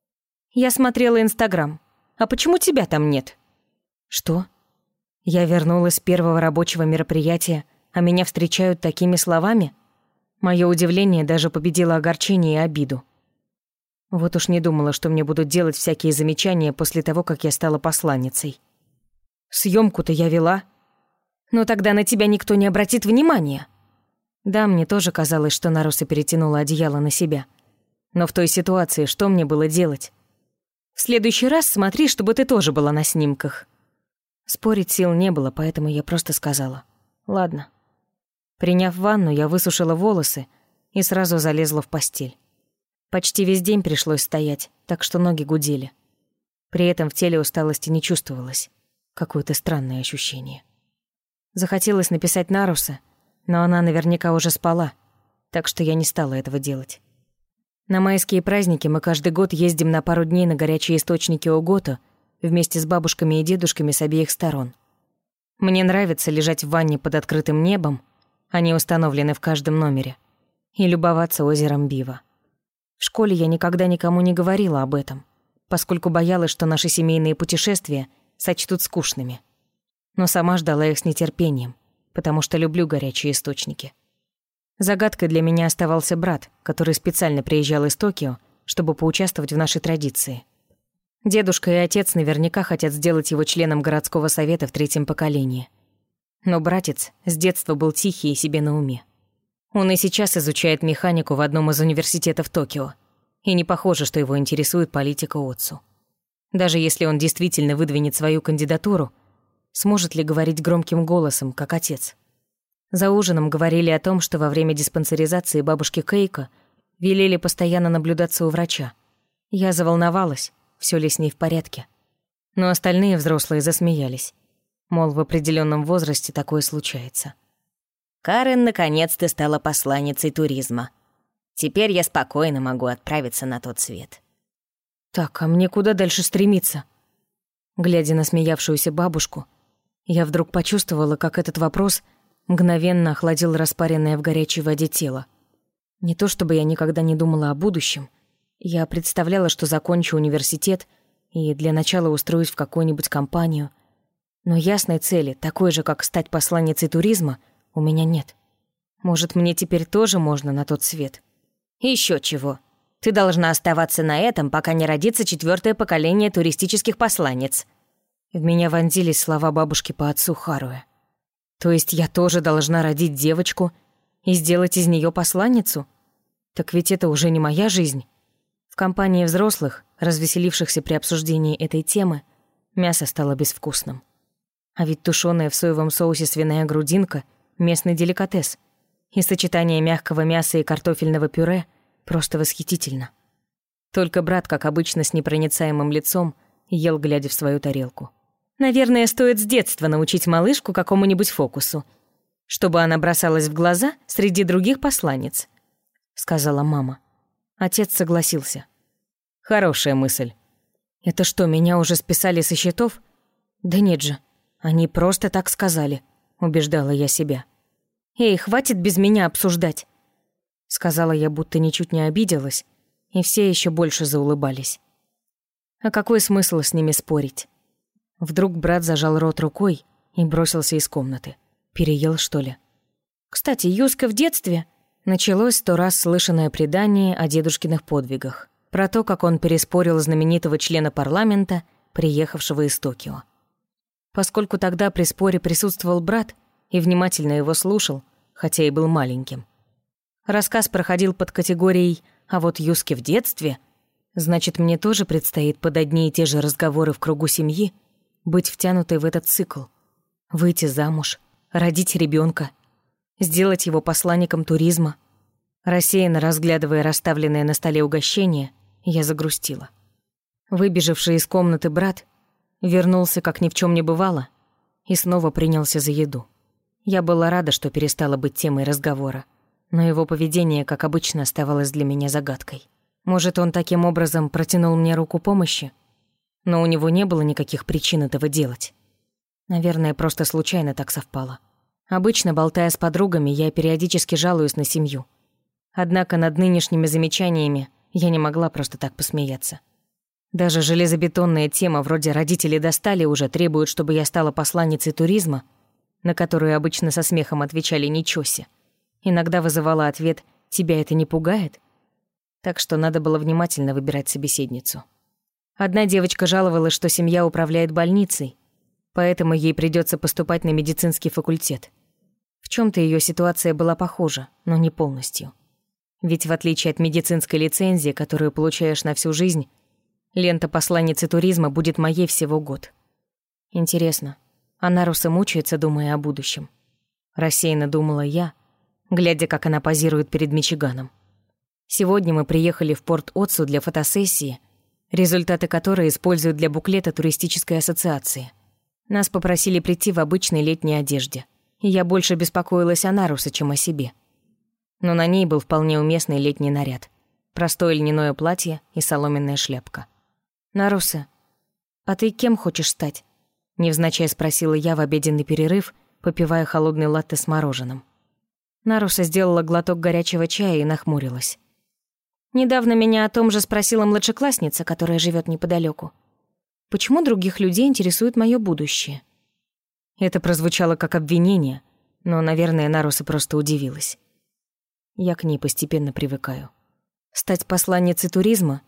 «Я смотрела Инстаграм. А почему тебя там нет?» «Что?» Я вернулась с первого рабочего мероприятия, а меня встречают такими словами? Моё удивление даже победило огорчение и обиду. Вот уж не думала, что мне будут делать всякие замечания после того, как я стала посланницей. Съёмку-то я вела. Но тогда на тебя никто не обратит внимания. Да, мне тоже казалось, что Наруса перетянула одеяло на себя. Но в той ситуации что мне было делать? В следующий раз смотри, чтобы ты тоже была на снимках. Спорить сил не было, поэтому я просто сказала: «Ладно». Приняв ванну, я высушила волосы и сразу залезла в постель. Почти весь день пришлось стоять, так что ноги гудели. При этом в теле усталости не чувствовалось. Какое-то странное ощущение. Захотелось написать Нарусе, но она наверняка уже спала, так что я не стала этого делать. На майские праздники мы каждый год ездим на пару дней на горячие источники Огото вместе с бабушками и дедушками с обеих сторон. Мне нравится лежать в ванне под открытым небом, они установлены в каждом номере, и любоваться озером Бива. В школе я никогда никому не говорила об этом, поскольку боялась, что наши семейные путешествия сочтут скучными. Но сама ждала их с нетерпением, потому что люблю горячие источники. Загадкой для меня оставался брат, который специально приезжал из Токио, чтобы поучаствовать в нашей традиции. Дедушка и отец наверняка хотят сделать его членом городского совета в 3-м поколении. Но братец с детства был тихий и себе на уме. Он и сейчас изучает механику в одном из университетов Токио. И не похоже, что его интересует политика Отцу. Даже если он действительно выдвинет свою кандидатуру, сможет ли говорить громким голосом, как отец? За ужином говорили о том, что во время диспансеризации бабушки Кейко велели постоянно наблюдаться у врача. Я заволновалась, все ли с ней в порядке. Но остальные взрослые засмеялись. Мол, в определенном возрасте такое случается. Карен наконец-то стала посланницей туризма. Теперь я спокойно могу отправиться на тот свет. Так, а мне куда дальше стремиться? Глядя на смеявшуюся бабушку, я вдруг почувствовала, как этот вопрос мгновенно охладил распаренное в горячей воде тело. Не то чтобы я никогда не думала о будущем. Я представляла, что закончу университет и для начала устроюсь в какую-нибудь компанию. Но ясной цели, такой же, как стать посланницей туризма, у меня нет. Может, мне теперь тоже можно на тот свет? Еще чего. Ты должна оставаться на этом, пока не родится 4-е поколение туристических посланниц. В меня вонзились слова бабушки по отцу Харуэ. То есть я тоже должна родить девочку и сделать из нее посланницу? Так ведь это уже не моя жизнь. В компании взрослых, развеселившихся при обсуждении этой темы, мясо стало безвкусным. А ведь тушёная в соевом соусе свиная грудинка — местный деликатес. И сочетание мягкого мяса и картофельного пюре просто восхитительно. Только брат, как обычно, с непроницаемым лицом, ел, глядя в свою тарелку. Наверное, стоит с детства научить малышку какому-нибудь фокусу, чтобы она бросалась в глаза среди других посланниц, сказала мама. Отец согласился. Хорошая мысль. Это что, меня уже списали со счетов? Да нет же, они просто так сказали, убеждала я себя. Эй, хватит без меня обсуждать, сказала я, будто ничуть не обиделась, и все еще больше заулыбались. А какой смысл с ними спорить? Вдруг брат зажал рот рукой и бросился из комнаты. Переел, что ли? Кстати, Юска в детстве... Началось 100 раз слышанное предание о дедушкиных подвигах. Про то, как он переспорил знаменитого члена парламента, приехавшего из Токио. Поскольку тогда при споре присутствовал брат и внимательно его слушал, хотя и был маленьким. Рассказ проходил под категорией «А вот Юске в детстве», значит, мне тоже предстоит под одни и те же разговоры в кругу семьи быть втянутой в этот цикл, выйти замуж, родить ребенка, сделать его посланником туризма. Рассеянно разглядывая расставленное на столе угощение, я загрустила. Выбежавший из комнаты брат вернулся, как ни в чем не бывало, и снова принялся за еду. Я была рада, что перестала быть темой разговора, но его поведение, как обычно, оставалось для меня загадкой. Может, он таким образом протянул мне руку помощи? Но у него не было никаких причин этого делать. Наверное, просто случайно так совпало. Обычно, болтая с подругами, я периодически жалуюсь на семью. Однако над нынешними замечаниями я не могла просто так посмеяться. Даже железобетонная тема вроде «родители достали» уже требует, чтобы я стала посланницей туризма, на которую обычно со смехом отвечали «ничего се». Иногда вызывала ответ «тебя это не пугает?». Так что надо было внимательно выбирать собеседницу. Одна девочка жаловалась, что семья управляет больницей, поэтому ей придется поступать на медицинский факультет. В чем-то ее ситуация была похожа, но не полностью. Ведь в отличие от медицинской лицензии, которую получаешь на всю жизнь, лента посланницы туризма будет моей всего год. Интересно, а Наруса мучается, думая о будущем? Рассеянно думала я, глядя, как она позирует перед Мичиганом. Сегодня мы приехали в порт Отсу для фотосессии, результаты которой используют для буклета туристической ассоциации. Нас попросили прийти в обычной летней одежде, и я больше беспокоилась о Нарусе, чем о себе. Но на ней был вполне уместный летний наряд. Простое льняное платье и соломенная шляпка. «Наруса, а ты кем хочешь стать?» Невзначай спросила я в обеденный перерыв, попивая холодный латте с мороженым. Наруса сделала глоток горячего чая и нахмурилась. «Недавно меня о том же спросила младшеклассница, которая живет неподалеку. Почему других людей интересует мое будущее?» Это прозвучало как обвинение, но, наверное, Наруса просто удивилась. Я к ней постепенно привыкаю. Стать посланницей туризма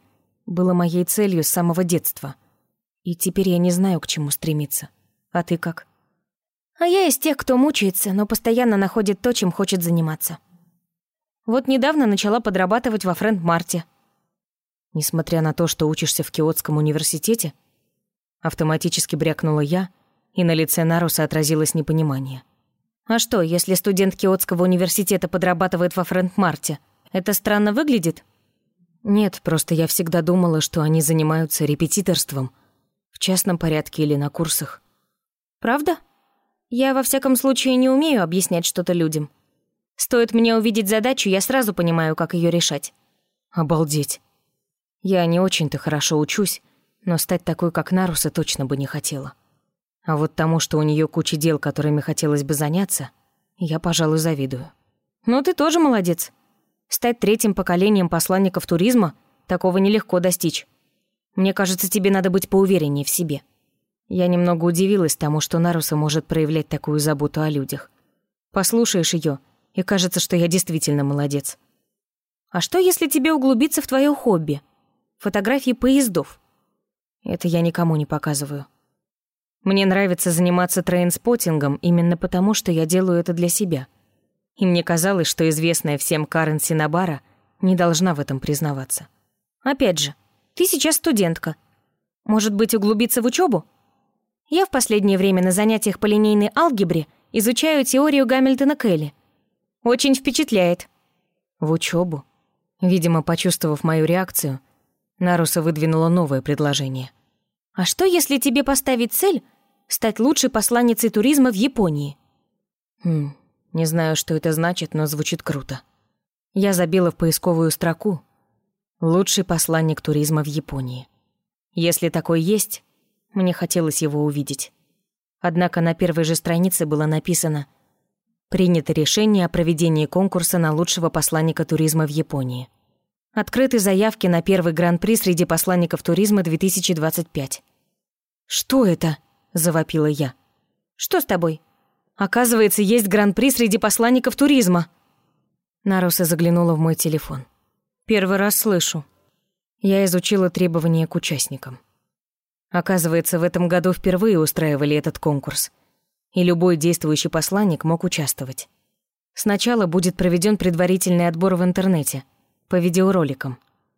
было моей целью с самого детства. И теперь я не знаю, к чему стремиться. А ты как? А я из тех, кто мучается, но постоянно находит то, чем хочет заниматься. Вот недавно начала подрабатывать во Фрэнд-Марте. Несмотря на то, что учишься в Киотском университете, автоматически брякнула я, и на лице Наруса отразилось непонимание. А что, если студент Киотского университета подрабатывает во Фрэнд-Марте? Это странно выглядит? Нет, просто я всегда думала, что они занимаются репетиторством в частном порядке или на курсах. Правда? Я, во всяком случае, не умею объяснять что-то людям. Стоит мне увидеть задачу, я сразу понимаю, как ее решать. Обалдеть. Я не очень-то хорошо учусь, но стать такой, как Наруса, точно бы не хотела. А вот тому, что у нее куча дел, которыми хотелось бы заняться, я, пожалуй, завидую. Ну, ты тоже молодец. Стать третьим поколением посланников туризма — такого нелегко достичь. Мне кажется, тебе надо быть поувереннее в себе. Я немного удивилась тому, что Наруса может проявлять такую заботу о людях. Послушаешь ее, и кажется, что я действительно молодец. А что, если тебе углубиться в твое хобби? Фотографии поездов. Это я никому не показываю. Мне нравится заниматься трейнспоттингом именно потому, что я делаю это для себя. И мне казалось, что известная всем Карен Синабара не должна в этом признаваться. Опять же, ты сейчас студентка. Может быть, углубиться в учебу? Я в последнее время на занятиях по линейной алгебре изучаю теорию Гамильтона-Келли. Очень впечатляет. В учебу. Видимо, почувствовав мою реакцию, Наруса выдвинула новое предложение. А что, если тебе поставить цель стать лучшей посланницей туризма в Японии? Не знаю, что это значит, но звучит круто. Я забила в поисковую строку «Лучший посланник туризма в Японии». Если такой есть, мне хотелось его увидеть. Однако на первой же странице было написано «Принято решение о проведении конкурса на лучшего посланника туризма в Японии. Открыты заявки на первый гран-при среди посланников туризма 2025». «Что это?» – завопила я. «Что с тобой?» «Оказывается, есть гран-при среди посланников туризма». Наруса заглянула в мой телефон. «Первый раз слышу». Я изучила требования к участникам. Оказывается, в этом году впервые устраивали этот конкурс, и любой действующий посланник мог участвовать. Сначала будет проведен предварительный отбор в интернете, по видеороликам.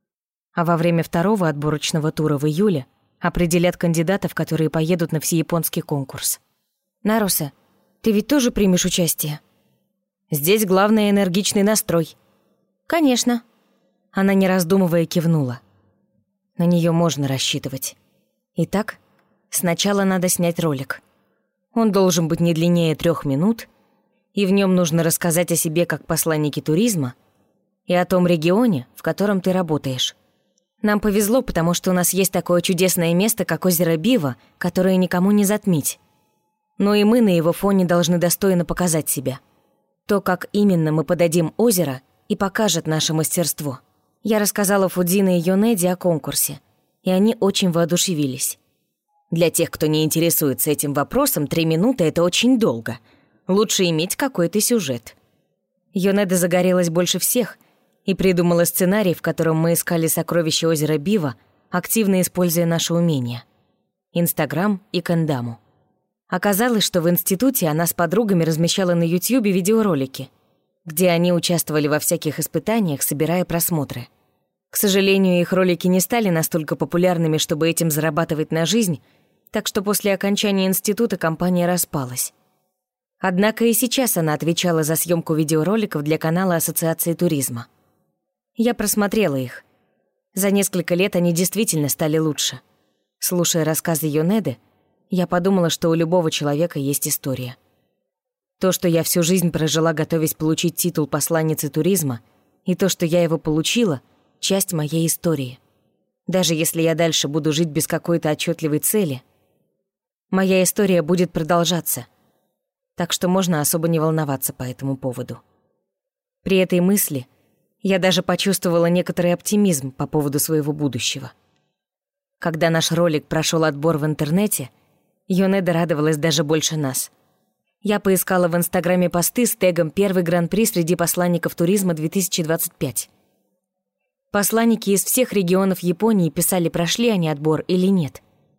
А во время второго отборочного тура в июле определят кандидатов, которые поедут на всеяпонский конкурс. «Наруса, ты ведь тоже примешь участие?» «Здесь главное энергичный настрой». «Конечно». Она, не раздумывая, кивнула. На нее можно рассчитывать. Итак, сначала надо снять ролик. Он должен быть не длиннее 3 минут, и в нем нужно рассказать о себе как посланнике туризма и о том регионе, в котором ты работаешь. Нам повезло, потому что у нас есть такое чудесное место, как озеро Бива, которое никому не затмить. Но и мы на его фоне должны достойно показать себя. То, как именно мы подадим озеро, и покажет наше мастерство. Я рассказала Фудзине и Йонеде о конкурсе, и они очень воодушевились. Для тех, кто не интересуется этим вопросом, 3 минуты — это очень долго. Лучше иметь какой-то сюжет. Йонеда загорелась больше всех и придумала сценарий, в котором мы искали сокровища озера Бива, активно используя наши умения — Инстаграм и Кандаму. Оказалось, что в институте она с подругами размещала на Ютьюбе видеоролики, где они участвовали во всяких испытаниях, собирая просмотры. К сожалению, их ролики не стали настолько популярными, чтобы этим зарабатывать на жизнь, так что после окончания института компания распалась. Однако и сейчас она отвечала за съемку видеороликов для канала Ассоциации туризма. Я просмотрела их. За несколько лет они действительно стали лучше. Слушая рассказы Йонеды, я подумала, что у любого человека есть история. То, что я всю жизнь прожила, готовясь получить титул посланницы туризма, и то, что я его получила — часть моей истории. Даже если я дальше буду жить без какой-то отчетливой цели, моя история будет продолжаться. Так что можно особо не волноваться по этому поводу. При этой мысли я даже почувствовала некоторый оптимизм по поводу своего будущего. Когда наш ролик прошел отбор в интернете, Йонеда радовалась даже больше нас. Я поискала в Инстаграме посты с тегом «Первый гран-при среди посланников туризма 2025». Посланники из всех регионов Японии писали, прошли они отбор или нет.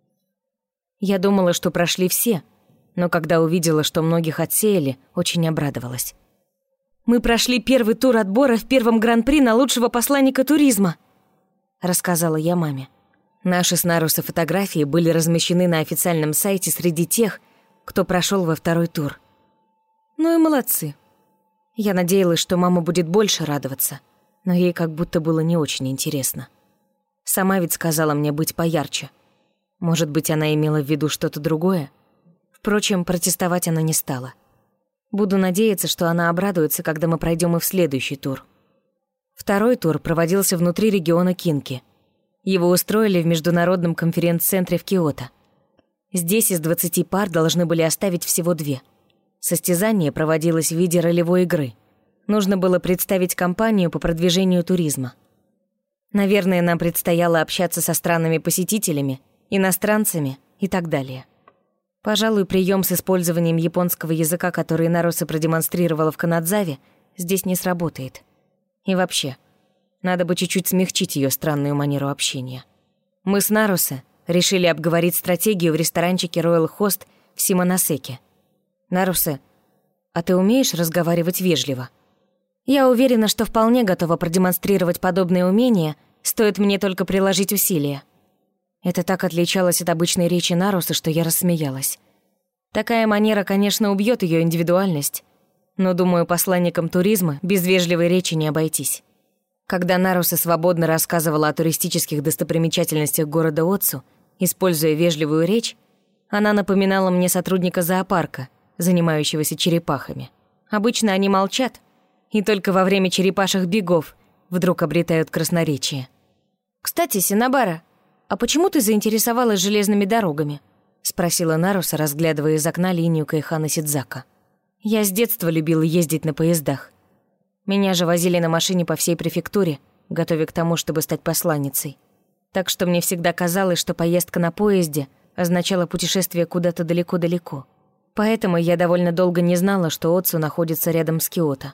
Я думала, что прошли все, но когда увидела, что многих отсеяли, очень обрадовалась. «Мы прошли первый тур отбора в первом гран-при на лучшего посланника туризма», — рассказала я маме. Наши с Наруса фотографии были размещены на официальном сайте среди тех, кто прошел во второй тур. Ну и молодцы. Я надеялась, что мама будет больше радоваться, но ей как будто было не очень интересно. Сама ведь сказала мне быть поярче. Может быть, она имела в виду что-то другое? Впрочем, протестовать она не стала. Буду надеяться, что она обрадуется, когда мы пройдем и в следующий тур. Второй тур проводился внутри региона Кинки. Его устроили в международном конференц-центре в Киото. Здесь из 20 пар должны были оставить всего 2. Состязание проводилось в виде ролевой игры. Нужно было представить кампанию по продвижению туризма. Наверное, нам предстояло общаться со странными-посетителями, иностранцами и так далее. Пожалуй, прием с использованием японского языка, который Наруса продемонстрировала в Канадзаве, здесь не сработает. И вообще, надо бы чуть-чуть смягчить ее странную манеру общения. Мы с Наруса решили обговорить стратегию в ресторанчике Royal Host в Симоносеке. Наруса, а ты умеешь разговаривать вежливо? Я уверена, что вполне готова продемонстрировать подобные умения, стоит мне только приложить усилия. Это так отличалось от обычной речи Наруса, что я рассмеялась. Такая манера, конечно, убьет ее индивидуальность, но, думаю, посланникам туризма без вежливой речи не обойтись. Когда Наруса свободно рассказывала о туристических достопримечательностях города Отсу, используя вежливую речь, она напоминала мне сотрудника зоопарка, занимающегося черепахами. Обычно они молчат, и только во время черепашьих бегов вдруг обретают красноречие. «Кстати, Синабара, а почему ты заинтересовалась железными дорогами?» — спросила Наруса, разглядывая из окна линию Кайхана Сидзака. «Я с детства любила ездить на поездах. Меня же возили на машине по всей префектуре, готовя к тому, чтобы стать посланницей. Так что мне всегда казалось, что поездка на поезде означала путешествие куда-то далеко-далеко. Поэтому я довольно долго не знала, что Отсу находится рядом с Киото.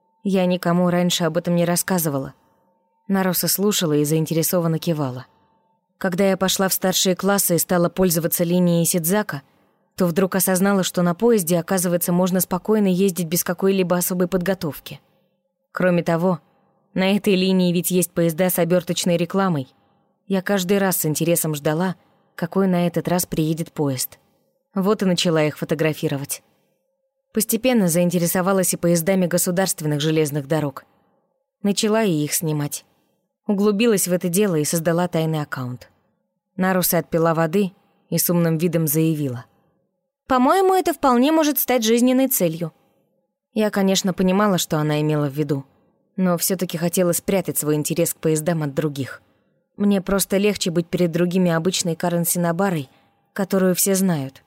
Я никому раньше об этом не рассказывала». Наруса слушала и заинтересованно кивала. Когда я пошла в старшие классы и стала пользоваться линией Сидзака, то вдруг осознала, что на поезде, оказывается, можно спокойно ездить без какой-либо особой подготовки. Кроме того, на этой линии ведь есть поезда с оберточной рекламой. Я каждый раз с интересом ждала, какой на этот раз приедет поезд. Вот и начала их фотографировать. Постепенно заинтересовалась и поездами государственных железных дорог. Начала и их снимать. Углубилась в это дело и создала тайный аккаунт. Наруса отпила воды и с умным видом заявила: «По-моему, это вполне может стать жизненной целью». Я, конечно, понимала, что она имела в виду, но все-таки хотела спрятать свой интерес к поездам от других. Мне просто легче быть перед другими обычной Карен Синабарой, которую все знают.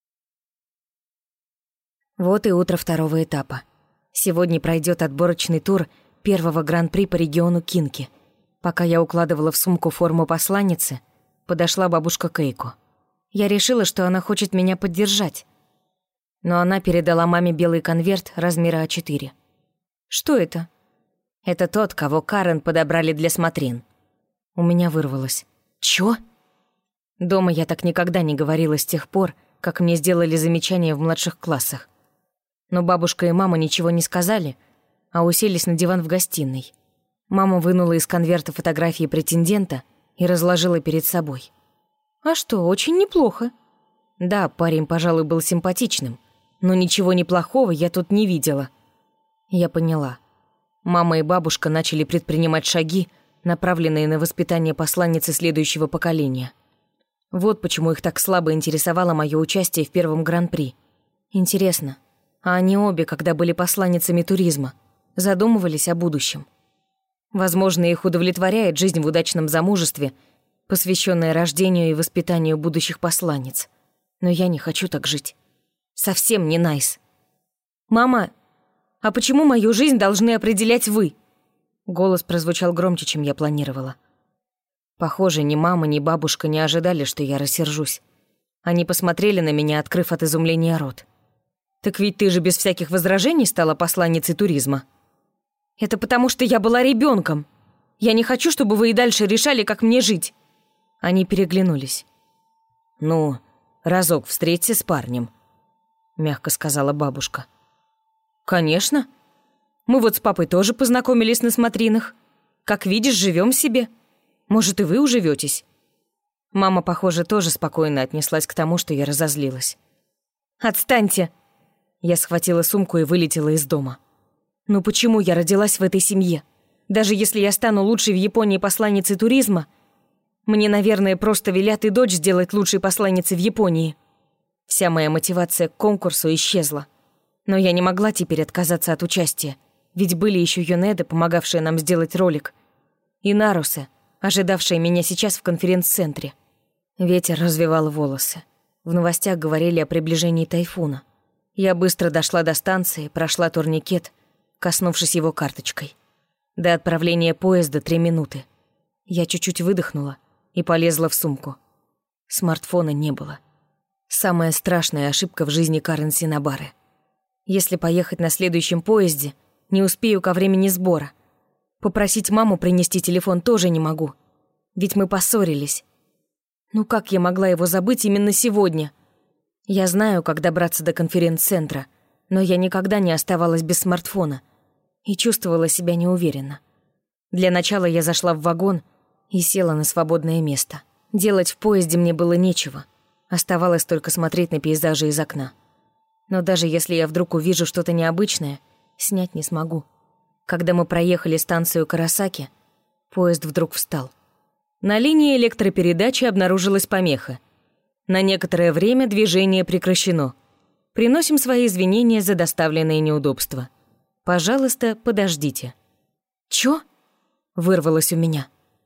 Вот и утро второго этапа. Сегодня пройдет отборочный тур первого гран-при по региону Кинки. Пока я укладывала в сумку форму посланницы, подошла бабушка Кейко. Я решила, что она хочет меня поддержать. Но она передала маме белый конверт размера А4. «Что это?» «Это тот, кого Карен подобрали для смотрин». У меня вырвалось: «Чё?» Дома я так никогда не говорила с тех пор, как мне сделали замечания в младших классах. Но бабушка и мама ничего не сказали, а уселись на диван в гостиной. Мама вынула из конверта фотографии претендента и разложила перед собой. «А что, очень неплохо». Да, парень, пожалуй, был симпатичным, но ничего неплохого я тут не видела. Я поняла. Мама и бабушка начали предпринимать шаги, направленные на воспитание посланницы следующего поколения. Вот почему их так слабо интересовало мое участие в первом гран-при. Интересно, а они обе, когда были посланницами туризма, задумывались о будущем? Возможно, их удовлетворяет жизнь в удачном замужестве, посвященная рождению и воспитанию будущих посланниц. Но я не хочу так жить. Совсем не найс. «Мама, а почему мою жизнь должны определять вы?» Голос прозвучал громче, чем я планировала. Похоже, ни мама, ни бабушка не ожидали, что я рассержусь. Они посмотрели на меня, открыв от изумления рот. «Так ведь ты же без всяких возражений стала посланницей туризма?» «Это потому, что я была ребенком. Я не хочу, чтобы вы и дальше решали, как мне жить». Они переглянулись. «Ну, разок встреться с парнем», — мягко сказала бабушка. «Конечно. Мы вот с папой тоже познакомились на смотринах. Как видишь, живем себе. Может, и вы уживетесь». Мама, похоже, тоже спокойно отнеслась к тому, что я разозлилась. «Отстаньте!» Я схватила сумку и вылетела из дома. «Ну почему я родилась в этой семье? Даже если я стану лучшей в Японии посланницей туризма, мне, наверное, просто велят и дочь сделать лучшей посланницей в Японии». Вся моя мотивация к конкурсу исчезла. Но я не могла теперь отказаться от участия, ведь были еще Юнеда, помогавшие нам сделать ролик, и Нарусе, ожидавшие меня сейчас в конференц-центре. Ветер развевал волосы. В новостях говорили о приближении тайфуна. Я быстро дошла до станции, прошла турникет, коснувшись его карточкой. До отправления поезда 3 минуты. Я чуть-чуть выдохнула и полезла в сумку. Смартфона не было. Самая страшная ошибка в жизни Карен Синабары. Если поехать на следующем поезде, не успею ко времени сбора. Попросить маму принести телефон тоже не могу. Ведь мы поссорились. Ну как я могла его забыть именно сегодня? Я знаю, как добраться до конференц-центра, но я никогда не оставалась без смартфона и чувствовала себя неуверенно. Для начала я зашла в вагон и села на свободное место. Делать в поезде мне было нечего. Оставалось только смотреть на пейзажи из окна. Но даже если я вдруг увижу что-то необычное, снять не смогу. Когда мы проехали станцию Карасаки, поезд вдруг встал. На линии электропередачи обнаружилась помеха. На некоторое время движение прекращено. Приносим свои извинения за доставленные неудобства. Пожалуйста, подождите. «Чё?» — вырвалось у меня.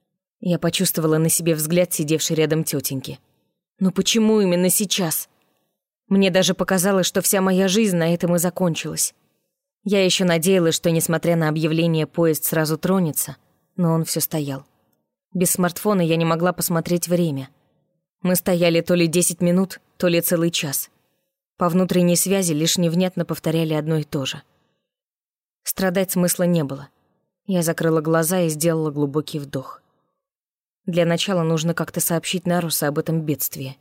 Я почувствовала на себе взгляд сидевшей рядом тётеньки. «Но почему именно сейчас?» Мне даже показалось, что вся моя жизнь на этом и закончилась. Я еще надеялась, что, несмотря на объявление, поезд сразу тронется, но он все стоял. Без смартфона я не могла посмотреть время. Мы стояли то ли 10 минут, то ли целый час. По внутренней связи лишь невнятно повторяли одно и то же. Страдать смысла не было. Я закрыла глаза и сделала глубокий вдох. Для начала нужно как-то сообщить Нарусу об этом бедствии.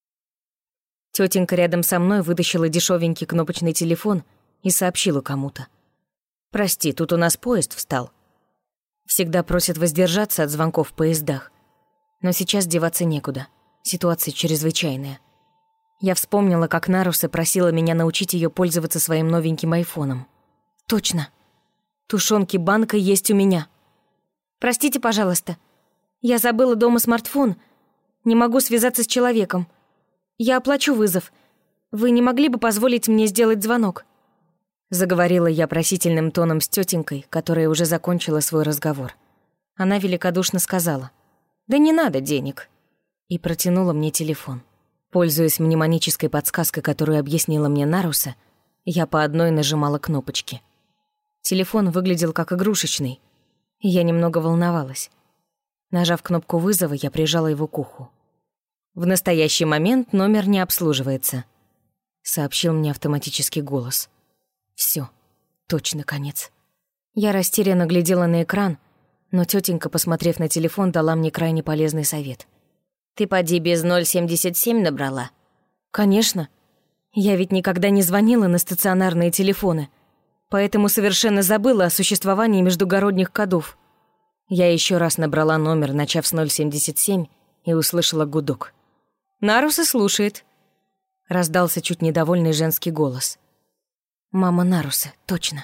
Тётенька рядом со мной вытащила дешевенький кнопочный телефон и сообщила кому-то. «Прости, тут у нас поезд встал». Всегда просят воздержаться от звонков в поездах. Но сейчас деваться некуда. Ситуация чрезвычайная. Я вспомнила, как Наруса просила меня научить её пользоваться своим новеньким айфоном. Точно. Тушёнки банка есть у меня. «Простите, пожалуйста. Я забыла дома смартфон. Не могу связаться с человеком. Я оплачу вызов. Вы не могли бы позволить мне сделать звонок?» Заговорила я просительным тоном с тётенькой, которая уже закончила свой разговор. Она великодушно сказала: «Да не надо денег», и протянула мне телефон. Пользуясь мнемонической подсказкой, которую объяснила мне Наруса, я по одной нажимала кнопочки. Телефон выглядел как игрушечный, и я немного волновалась. Нажав кнопку вызова, я прижала его к уху. «В настоящий момент номер не обслуживается», — сообщил мне автоматический голос. Всё, точно конец. Я растерянно глядела на экран, но тётенька, посмотрев на телефон, дала мне крайне полезный совет. «Ты поди без 077 набрала?» «Конечно. Я ведь никогда не звонила на стационарные телефоны, поэтому совершенно забыла о существовании междугородних кодов». Я ещё раз набрала номер, начав с 077, и услышала гудок. «Наруса слушает», — раздался чуть недовольный женский голос. Мама Нарусы, точно.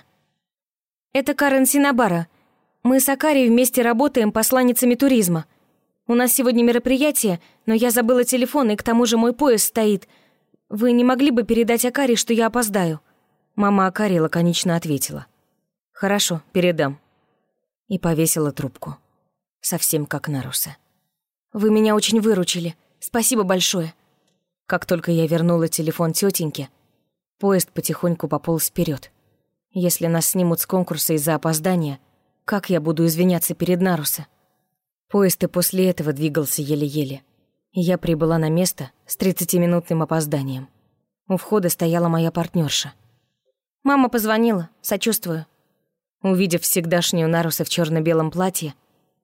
«Это Карен Синабара. Мы с Акари вместе работаем посланницами туризма. У нас сегодня мероприятие, но я забыла телефон, и к тому же мой поезд стоит. Вы не могли бы передать Акари, что я опоздаю?» Мама Акари лаконично ответила: «Хорошо, передам». И повесила трубку. Совсем как Наруса. «Вы меня очень выручили. Спасибо большое». Как только я вернула телефон тётеньке, поезд потихоньку пополз вперед. Если нас снимут с конкурса из-за опоздания, как я буду извиняться перед Наруса? Поезд и после этого двигался еле-еле. И я прибыла на место с 30-минутным опозданием. У входа стояла моя партнерша. «Мама позвонила, сочувствую». Увидев всегдашнюю Наруса в черно-белом платье,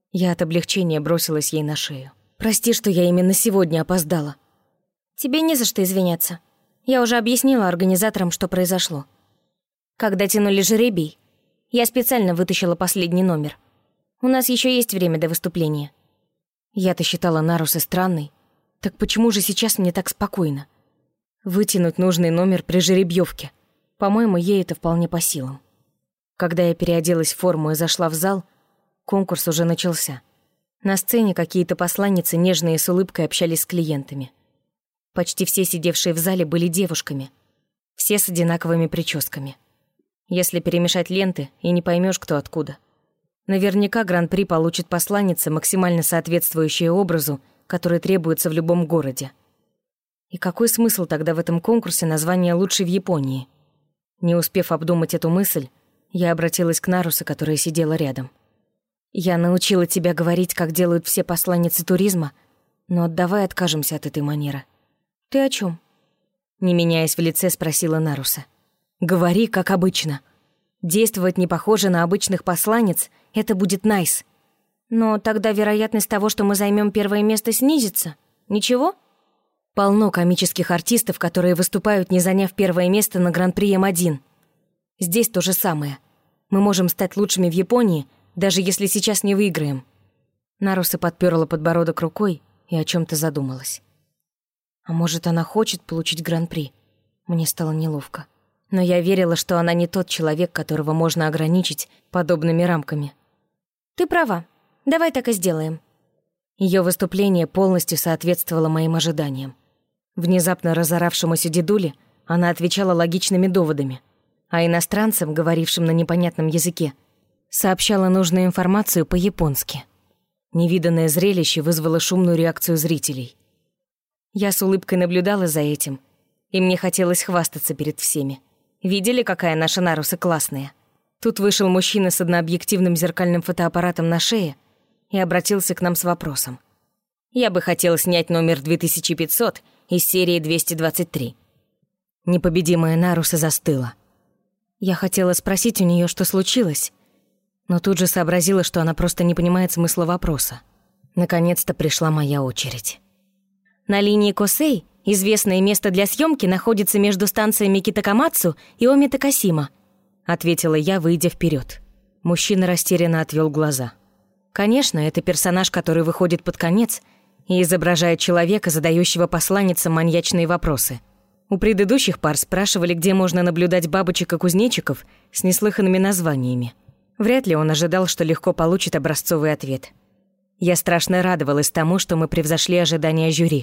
Я от облегчения бросилась ей на шею. «Прости, что я именно сегодня опоздала». «Тебе не за что извиняться. Я уже объяснила организаторам, что произошло. Когда тянули жребий, я специально вытащила последний номер. У нас еще есть время до выступления». Я-то считала Нарусе странной. Так почему же сейчас мне так спокойно? Вытянуть нужный номер при жеребьевке. По-моему, ей это вполне по силам. Когда я переоделась в форму и зашла в зал, конкурс уже начался. На сцене какие-то посланницы, нежные с улыбкой, общались с клиентами. Почти все сидевшие в зале были девушками. Все с одинаковыми прическами. Если перемешать ленты, и не поймешь, кто откуда. Наверняка гран-при получит посланница, максимально соответствующая образу, который требуется в любом городе. И какой смысл тогда в этом конкурсе названия «Лучший в Японии»? Не успев обдумать эту мысль, я обратилась к Нарусе, которая сидела рядом. «Я научила тебя говорить, как делают все посланницы туризма, но давай откажемся от этой манеры». «Ты о чем? Не меняясь в лице, спросила Наруса. «Говори, как обычно. Действовать не похоже на обычных посланниц — это будет найс». «Но тогда вероятность того, что мы займем первое место, снизится. Ничего?» Полно комических артистов, которые выступают, не заняв первое место на Гран-при М1. Здесь то же самое. Мы можем стать лучшими в Японии, даже если сейчас не выиграем. Наруса подперла подбородок рукой и о чем-то задумалась. А может, она хочет получить Гран-при? Мне стало неловко. Но я верила, что она не тот человек, которого можно ограничить подобными рамками. «Ты права. Давай так и сделаем». Ее выступление полностью соответствовало моим ожиданиям. Внезапно разоравшемуся дедуле она отвечала логичными доводами, а иностранцам, говорившим на непонятном языке, сообщала нужную информацию по-японски. Невиданное зрелище вызвало шумную реакцию зрителей. Я с улыбкой наблюдала за этим, и мне хотелось хвастаться перед всеми. Видели, какая наша Наруса классная? Тут вышел мужчина с однообъективным зеркальным фотоаппаратом на шее и обратился к нам с вопросом. «Я бы хотел снять номер 2500 из серии 223». Непобедимая Наруса застыла. Я хотела спросить у нее, что случилось, но тут же сообразила, что она просто не понимает смысла вопроса. Наконец-то пришла моя очередь. На линии Косей известное место для съемки находится между станциями Китакамацу и Омитакасима, ответила я, выйдя вперед. Мужчина растерянно отвел глаза. Конечно, это персонаж, который выходит под конец и изображает человека, задающего посланницам маньячные вопросы. У предыдущих пар спрашивали, где можно наблюдать бабочек и кузнечиков с неслыханными названиями. Вряд ли он ожидал, что легко получит образцовый ответ. Я страшно радовалась тому, что мы превзошли ожидания жюри.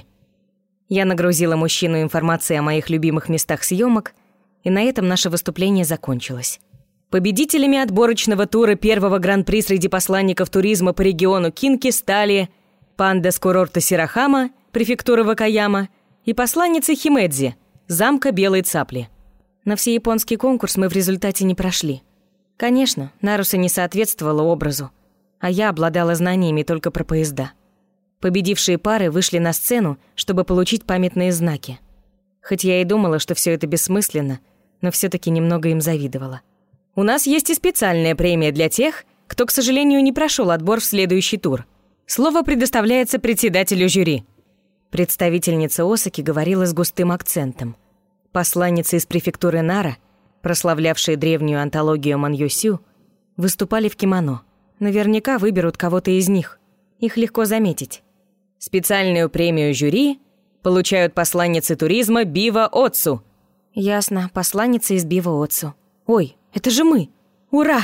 Я нагрузила мужчину информацией о моих любимых местах съемок, и на этом наше выступление закончилось. Победителями отборочного тура первого гран-при среди посланников туризма по региону Кинки стали панда с курорта Сирахама, префектура Вакаяма, и посланница Химэдзи, замка Белой Цапли. На всеяпонский конкурс мы в результате не прошли. Конечно, Наруса не соответствовала образу, а я обладала знаниями только про поезда. Победившие пары вышли на сцену, чтобы получить памятные знаки. Хоть я и думала, что все это бессмысленно, но все-таки немного им завидовала. У нас есть и специальная премия для тех, кто, к сожалению, не прошел отбор в следующий тур. Слово предоставляется председателю жюри. Представительница Осаки говорила с густым акцентом. Посланницы из префектуры Нара, прославлявшие древнюю антологию Маньёсю, выступали в кимоно. Наверняка выберут кого-то из них. Их легко заметить. Специальную премию жюри получают посланницы туризма Бива Отсу. Ясно, посланницы из Бива Отсу. Ой, это же мы! Ура!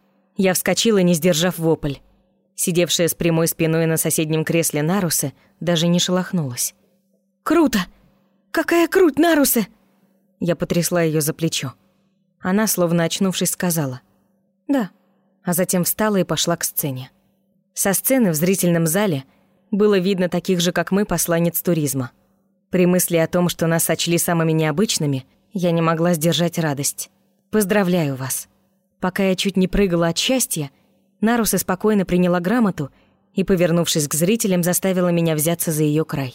Я вскочила, не сдержав вопль. Сидевшая с прямой спиной на соседнем кресле Наруса даже не шелохнулась. «Круто! Какая круть, Наруса!» Я потрясла ее за плечо. Она, словно очнувшись, сказала «Да», а затем встала и пошла к сцене. Со сцены в зрительном зале было видно таких же, как мы, посланниц туризма. При мысли о том, что нас сочли самыми необычными, я не могла сдержать радость. «Поздравляю вас!» Пока я чуть не прыгала от счастья, Наруса спокойно приняла грамоту и, повернувшись к зрителям, заставила меня взяться за ее край.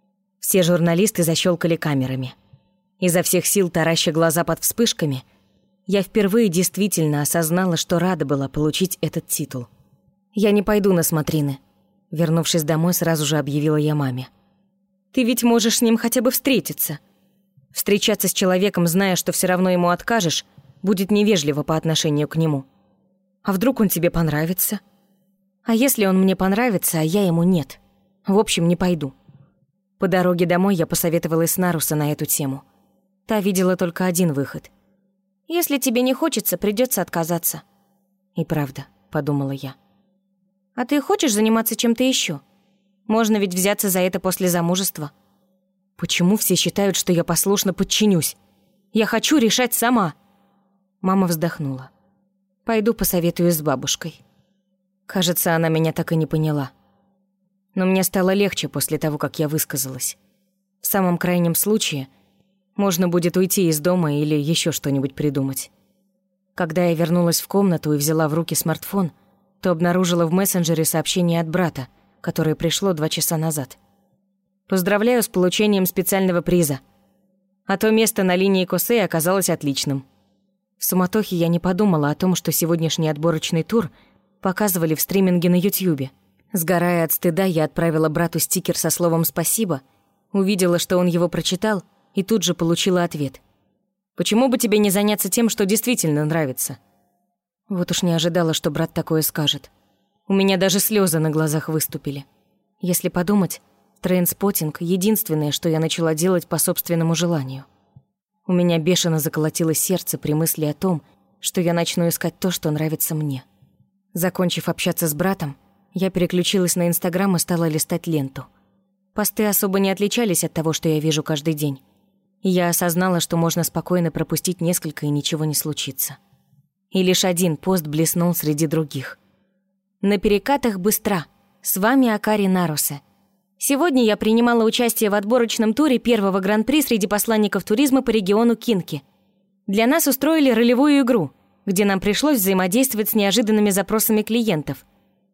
Все журналисты защелкали камерами. Изо всех сил тараща глаза под вспышками, я впервые действительно осознала, что рада была получить этот титул. Я не пойду на смотрины. Вернувшись домой, сразу же объявила я маме. Ты ведь можешь с ним хотя бы встретиться. Встречаться с человеком, зная, что все равно ему откажешь, будет невежливо по отношению к нему. А вдруг он тебе понравится? А если он мне понравится, а я ему нет? В общем, не пойду. По дороге домой я посоветовалась с Наруса на эту тему. Та видела только один выход. Если тебе не хочется, придется отказаться. И правда, подумала я. А ты хочешь заниматься чем-то еще? Можно ведь взяться за это после замужества. Почему все считают, что я послушно подчинюсь? Я хочу решать сама. Мама вздохнула. Пойду посоветуюсь с бабушкой. Кажется, она меня так и не поняла. Но мне стало легче после того, как я высказалась. В самом крайнем случае можно будет уйти из дома или еще что-нибудь придумать. Когда я вернулась в комнату и взяла в руки смартфон, то обнаружила в мессенджере сообщение от брата, которое пришло 2 часа назад. «Поздравляю с получением специального приза. А то место на линии Косей оказалось отличным». В суматохе я не подумала о том, что сегодняшний отборочный тур показывали в стриминге на Ютьюбе. Сгорая от стыда, я отправила брату стикер со словом «спасибо», увидела, что он его прочитал, и тут же получила ответ. «Почему бы тебе не заняться тем, что действительно нравится?» Вот уж не ожидала, что брат такое скажет. У меня даже слезы на глазах выступили. Если подумать, трейнспоттинг — единственное, что я начала делать по собственному желанию. У меня бешено заколотилось сердце при мысли о том, что я начну искать то, что нравится мне. Закончив общаться с братом, я переключилась на Инстаграм и стала листать ленту. Посты особо не отличались от того, что я вижу каждый день. И я осознала, что можно спокойно пропустить несколько, и ничего не случится. И лишь один пост блеснул среди других. «На перекатах быстро. С вами Акари Нарусе. Сегодня я принимала участие в отборочном туре первого гран-при среди посланников туризма по региону Кинки. Для нас устроили ролевую игру, где нам пришлось взаимодействовать с неожиданными запросами клиентов.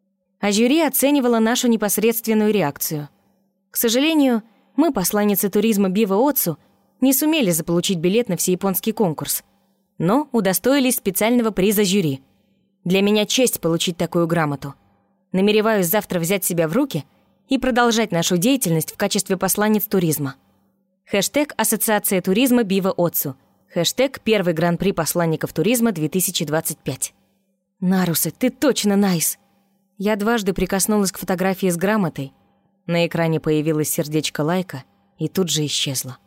А жюри оценивало нашу непосредственную реакцию. К сожалению, мы, посланницы туризма Бива Отсу, не сумели заполучить билет на всеяпонский конкурс, но удостоились специального приза жюри. Для меня честь получить такую грамоту. Намереваюсь завтра взять себя в руки и продолжать нашу деятельность в качестве посланниц туризма. Хэштег «Ассоциация туризма Бива Отсу». Хэштег «Первый гран-при посланников туризма 2025». Нарусе, ты точно найс! Я дважды прикоснулась к фотографии с грамотой. На экране появилось сердечко лайка и тут же исчезло.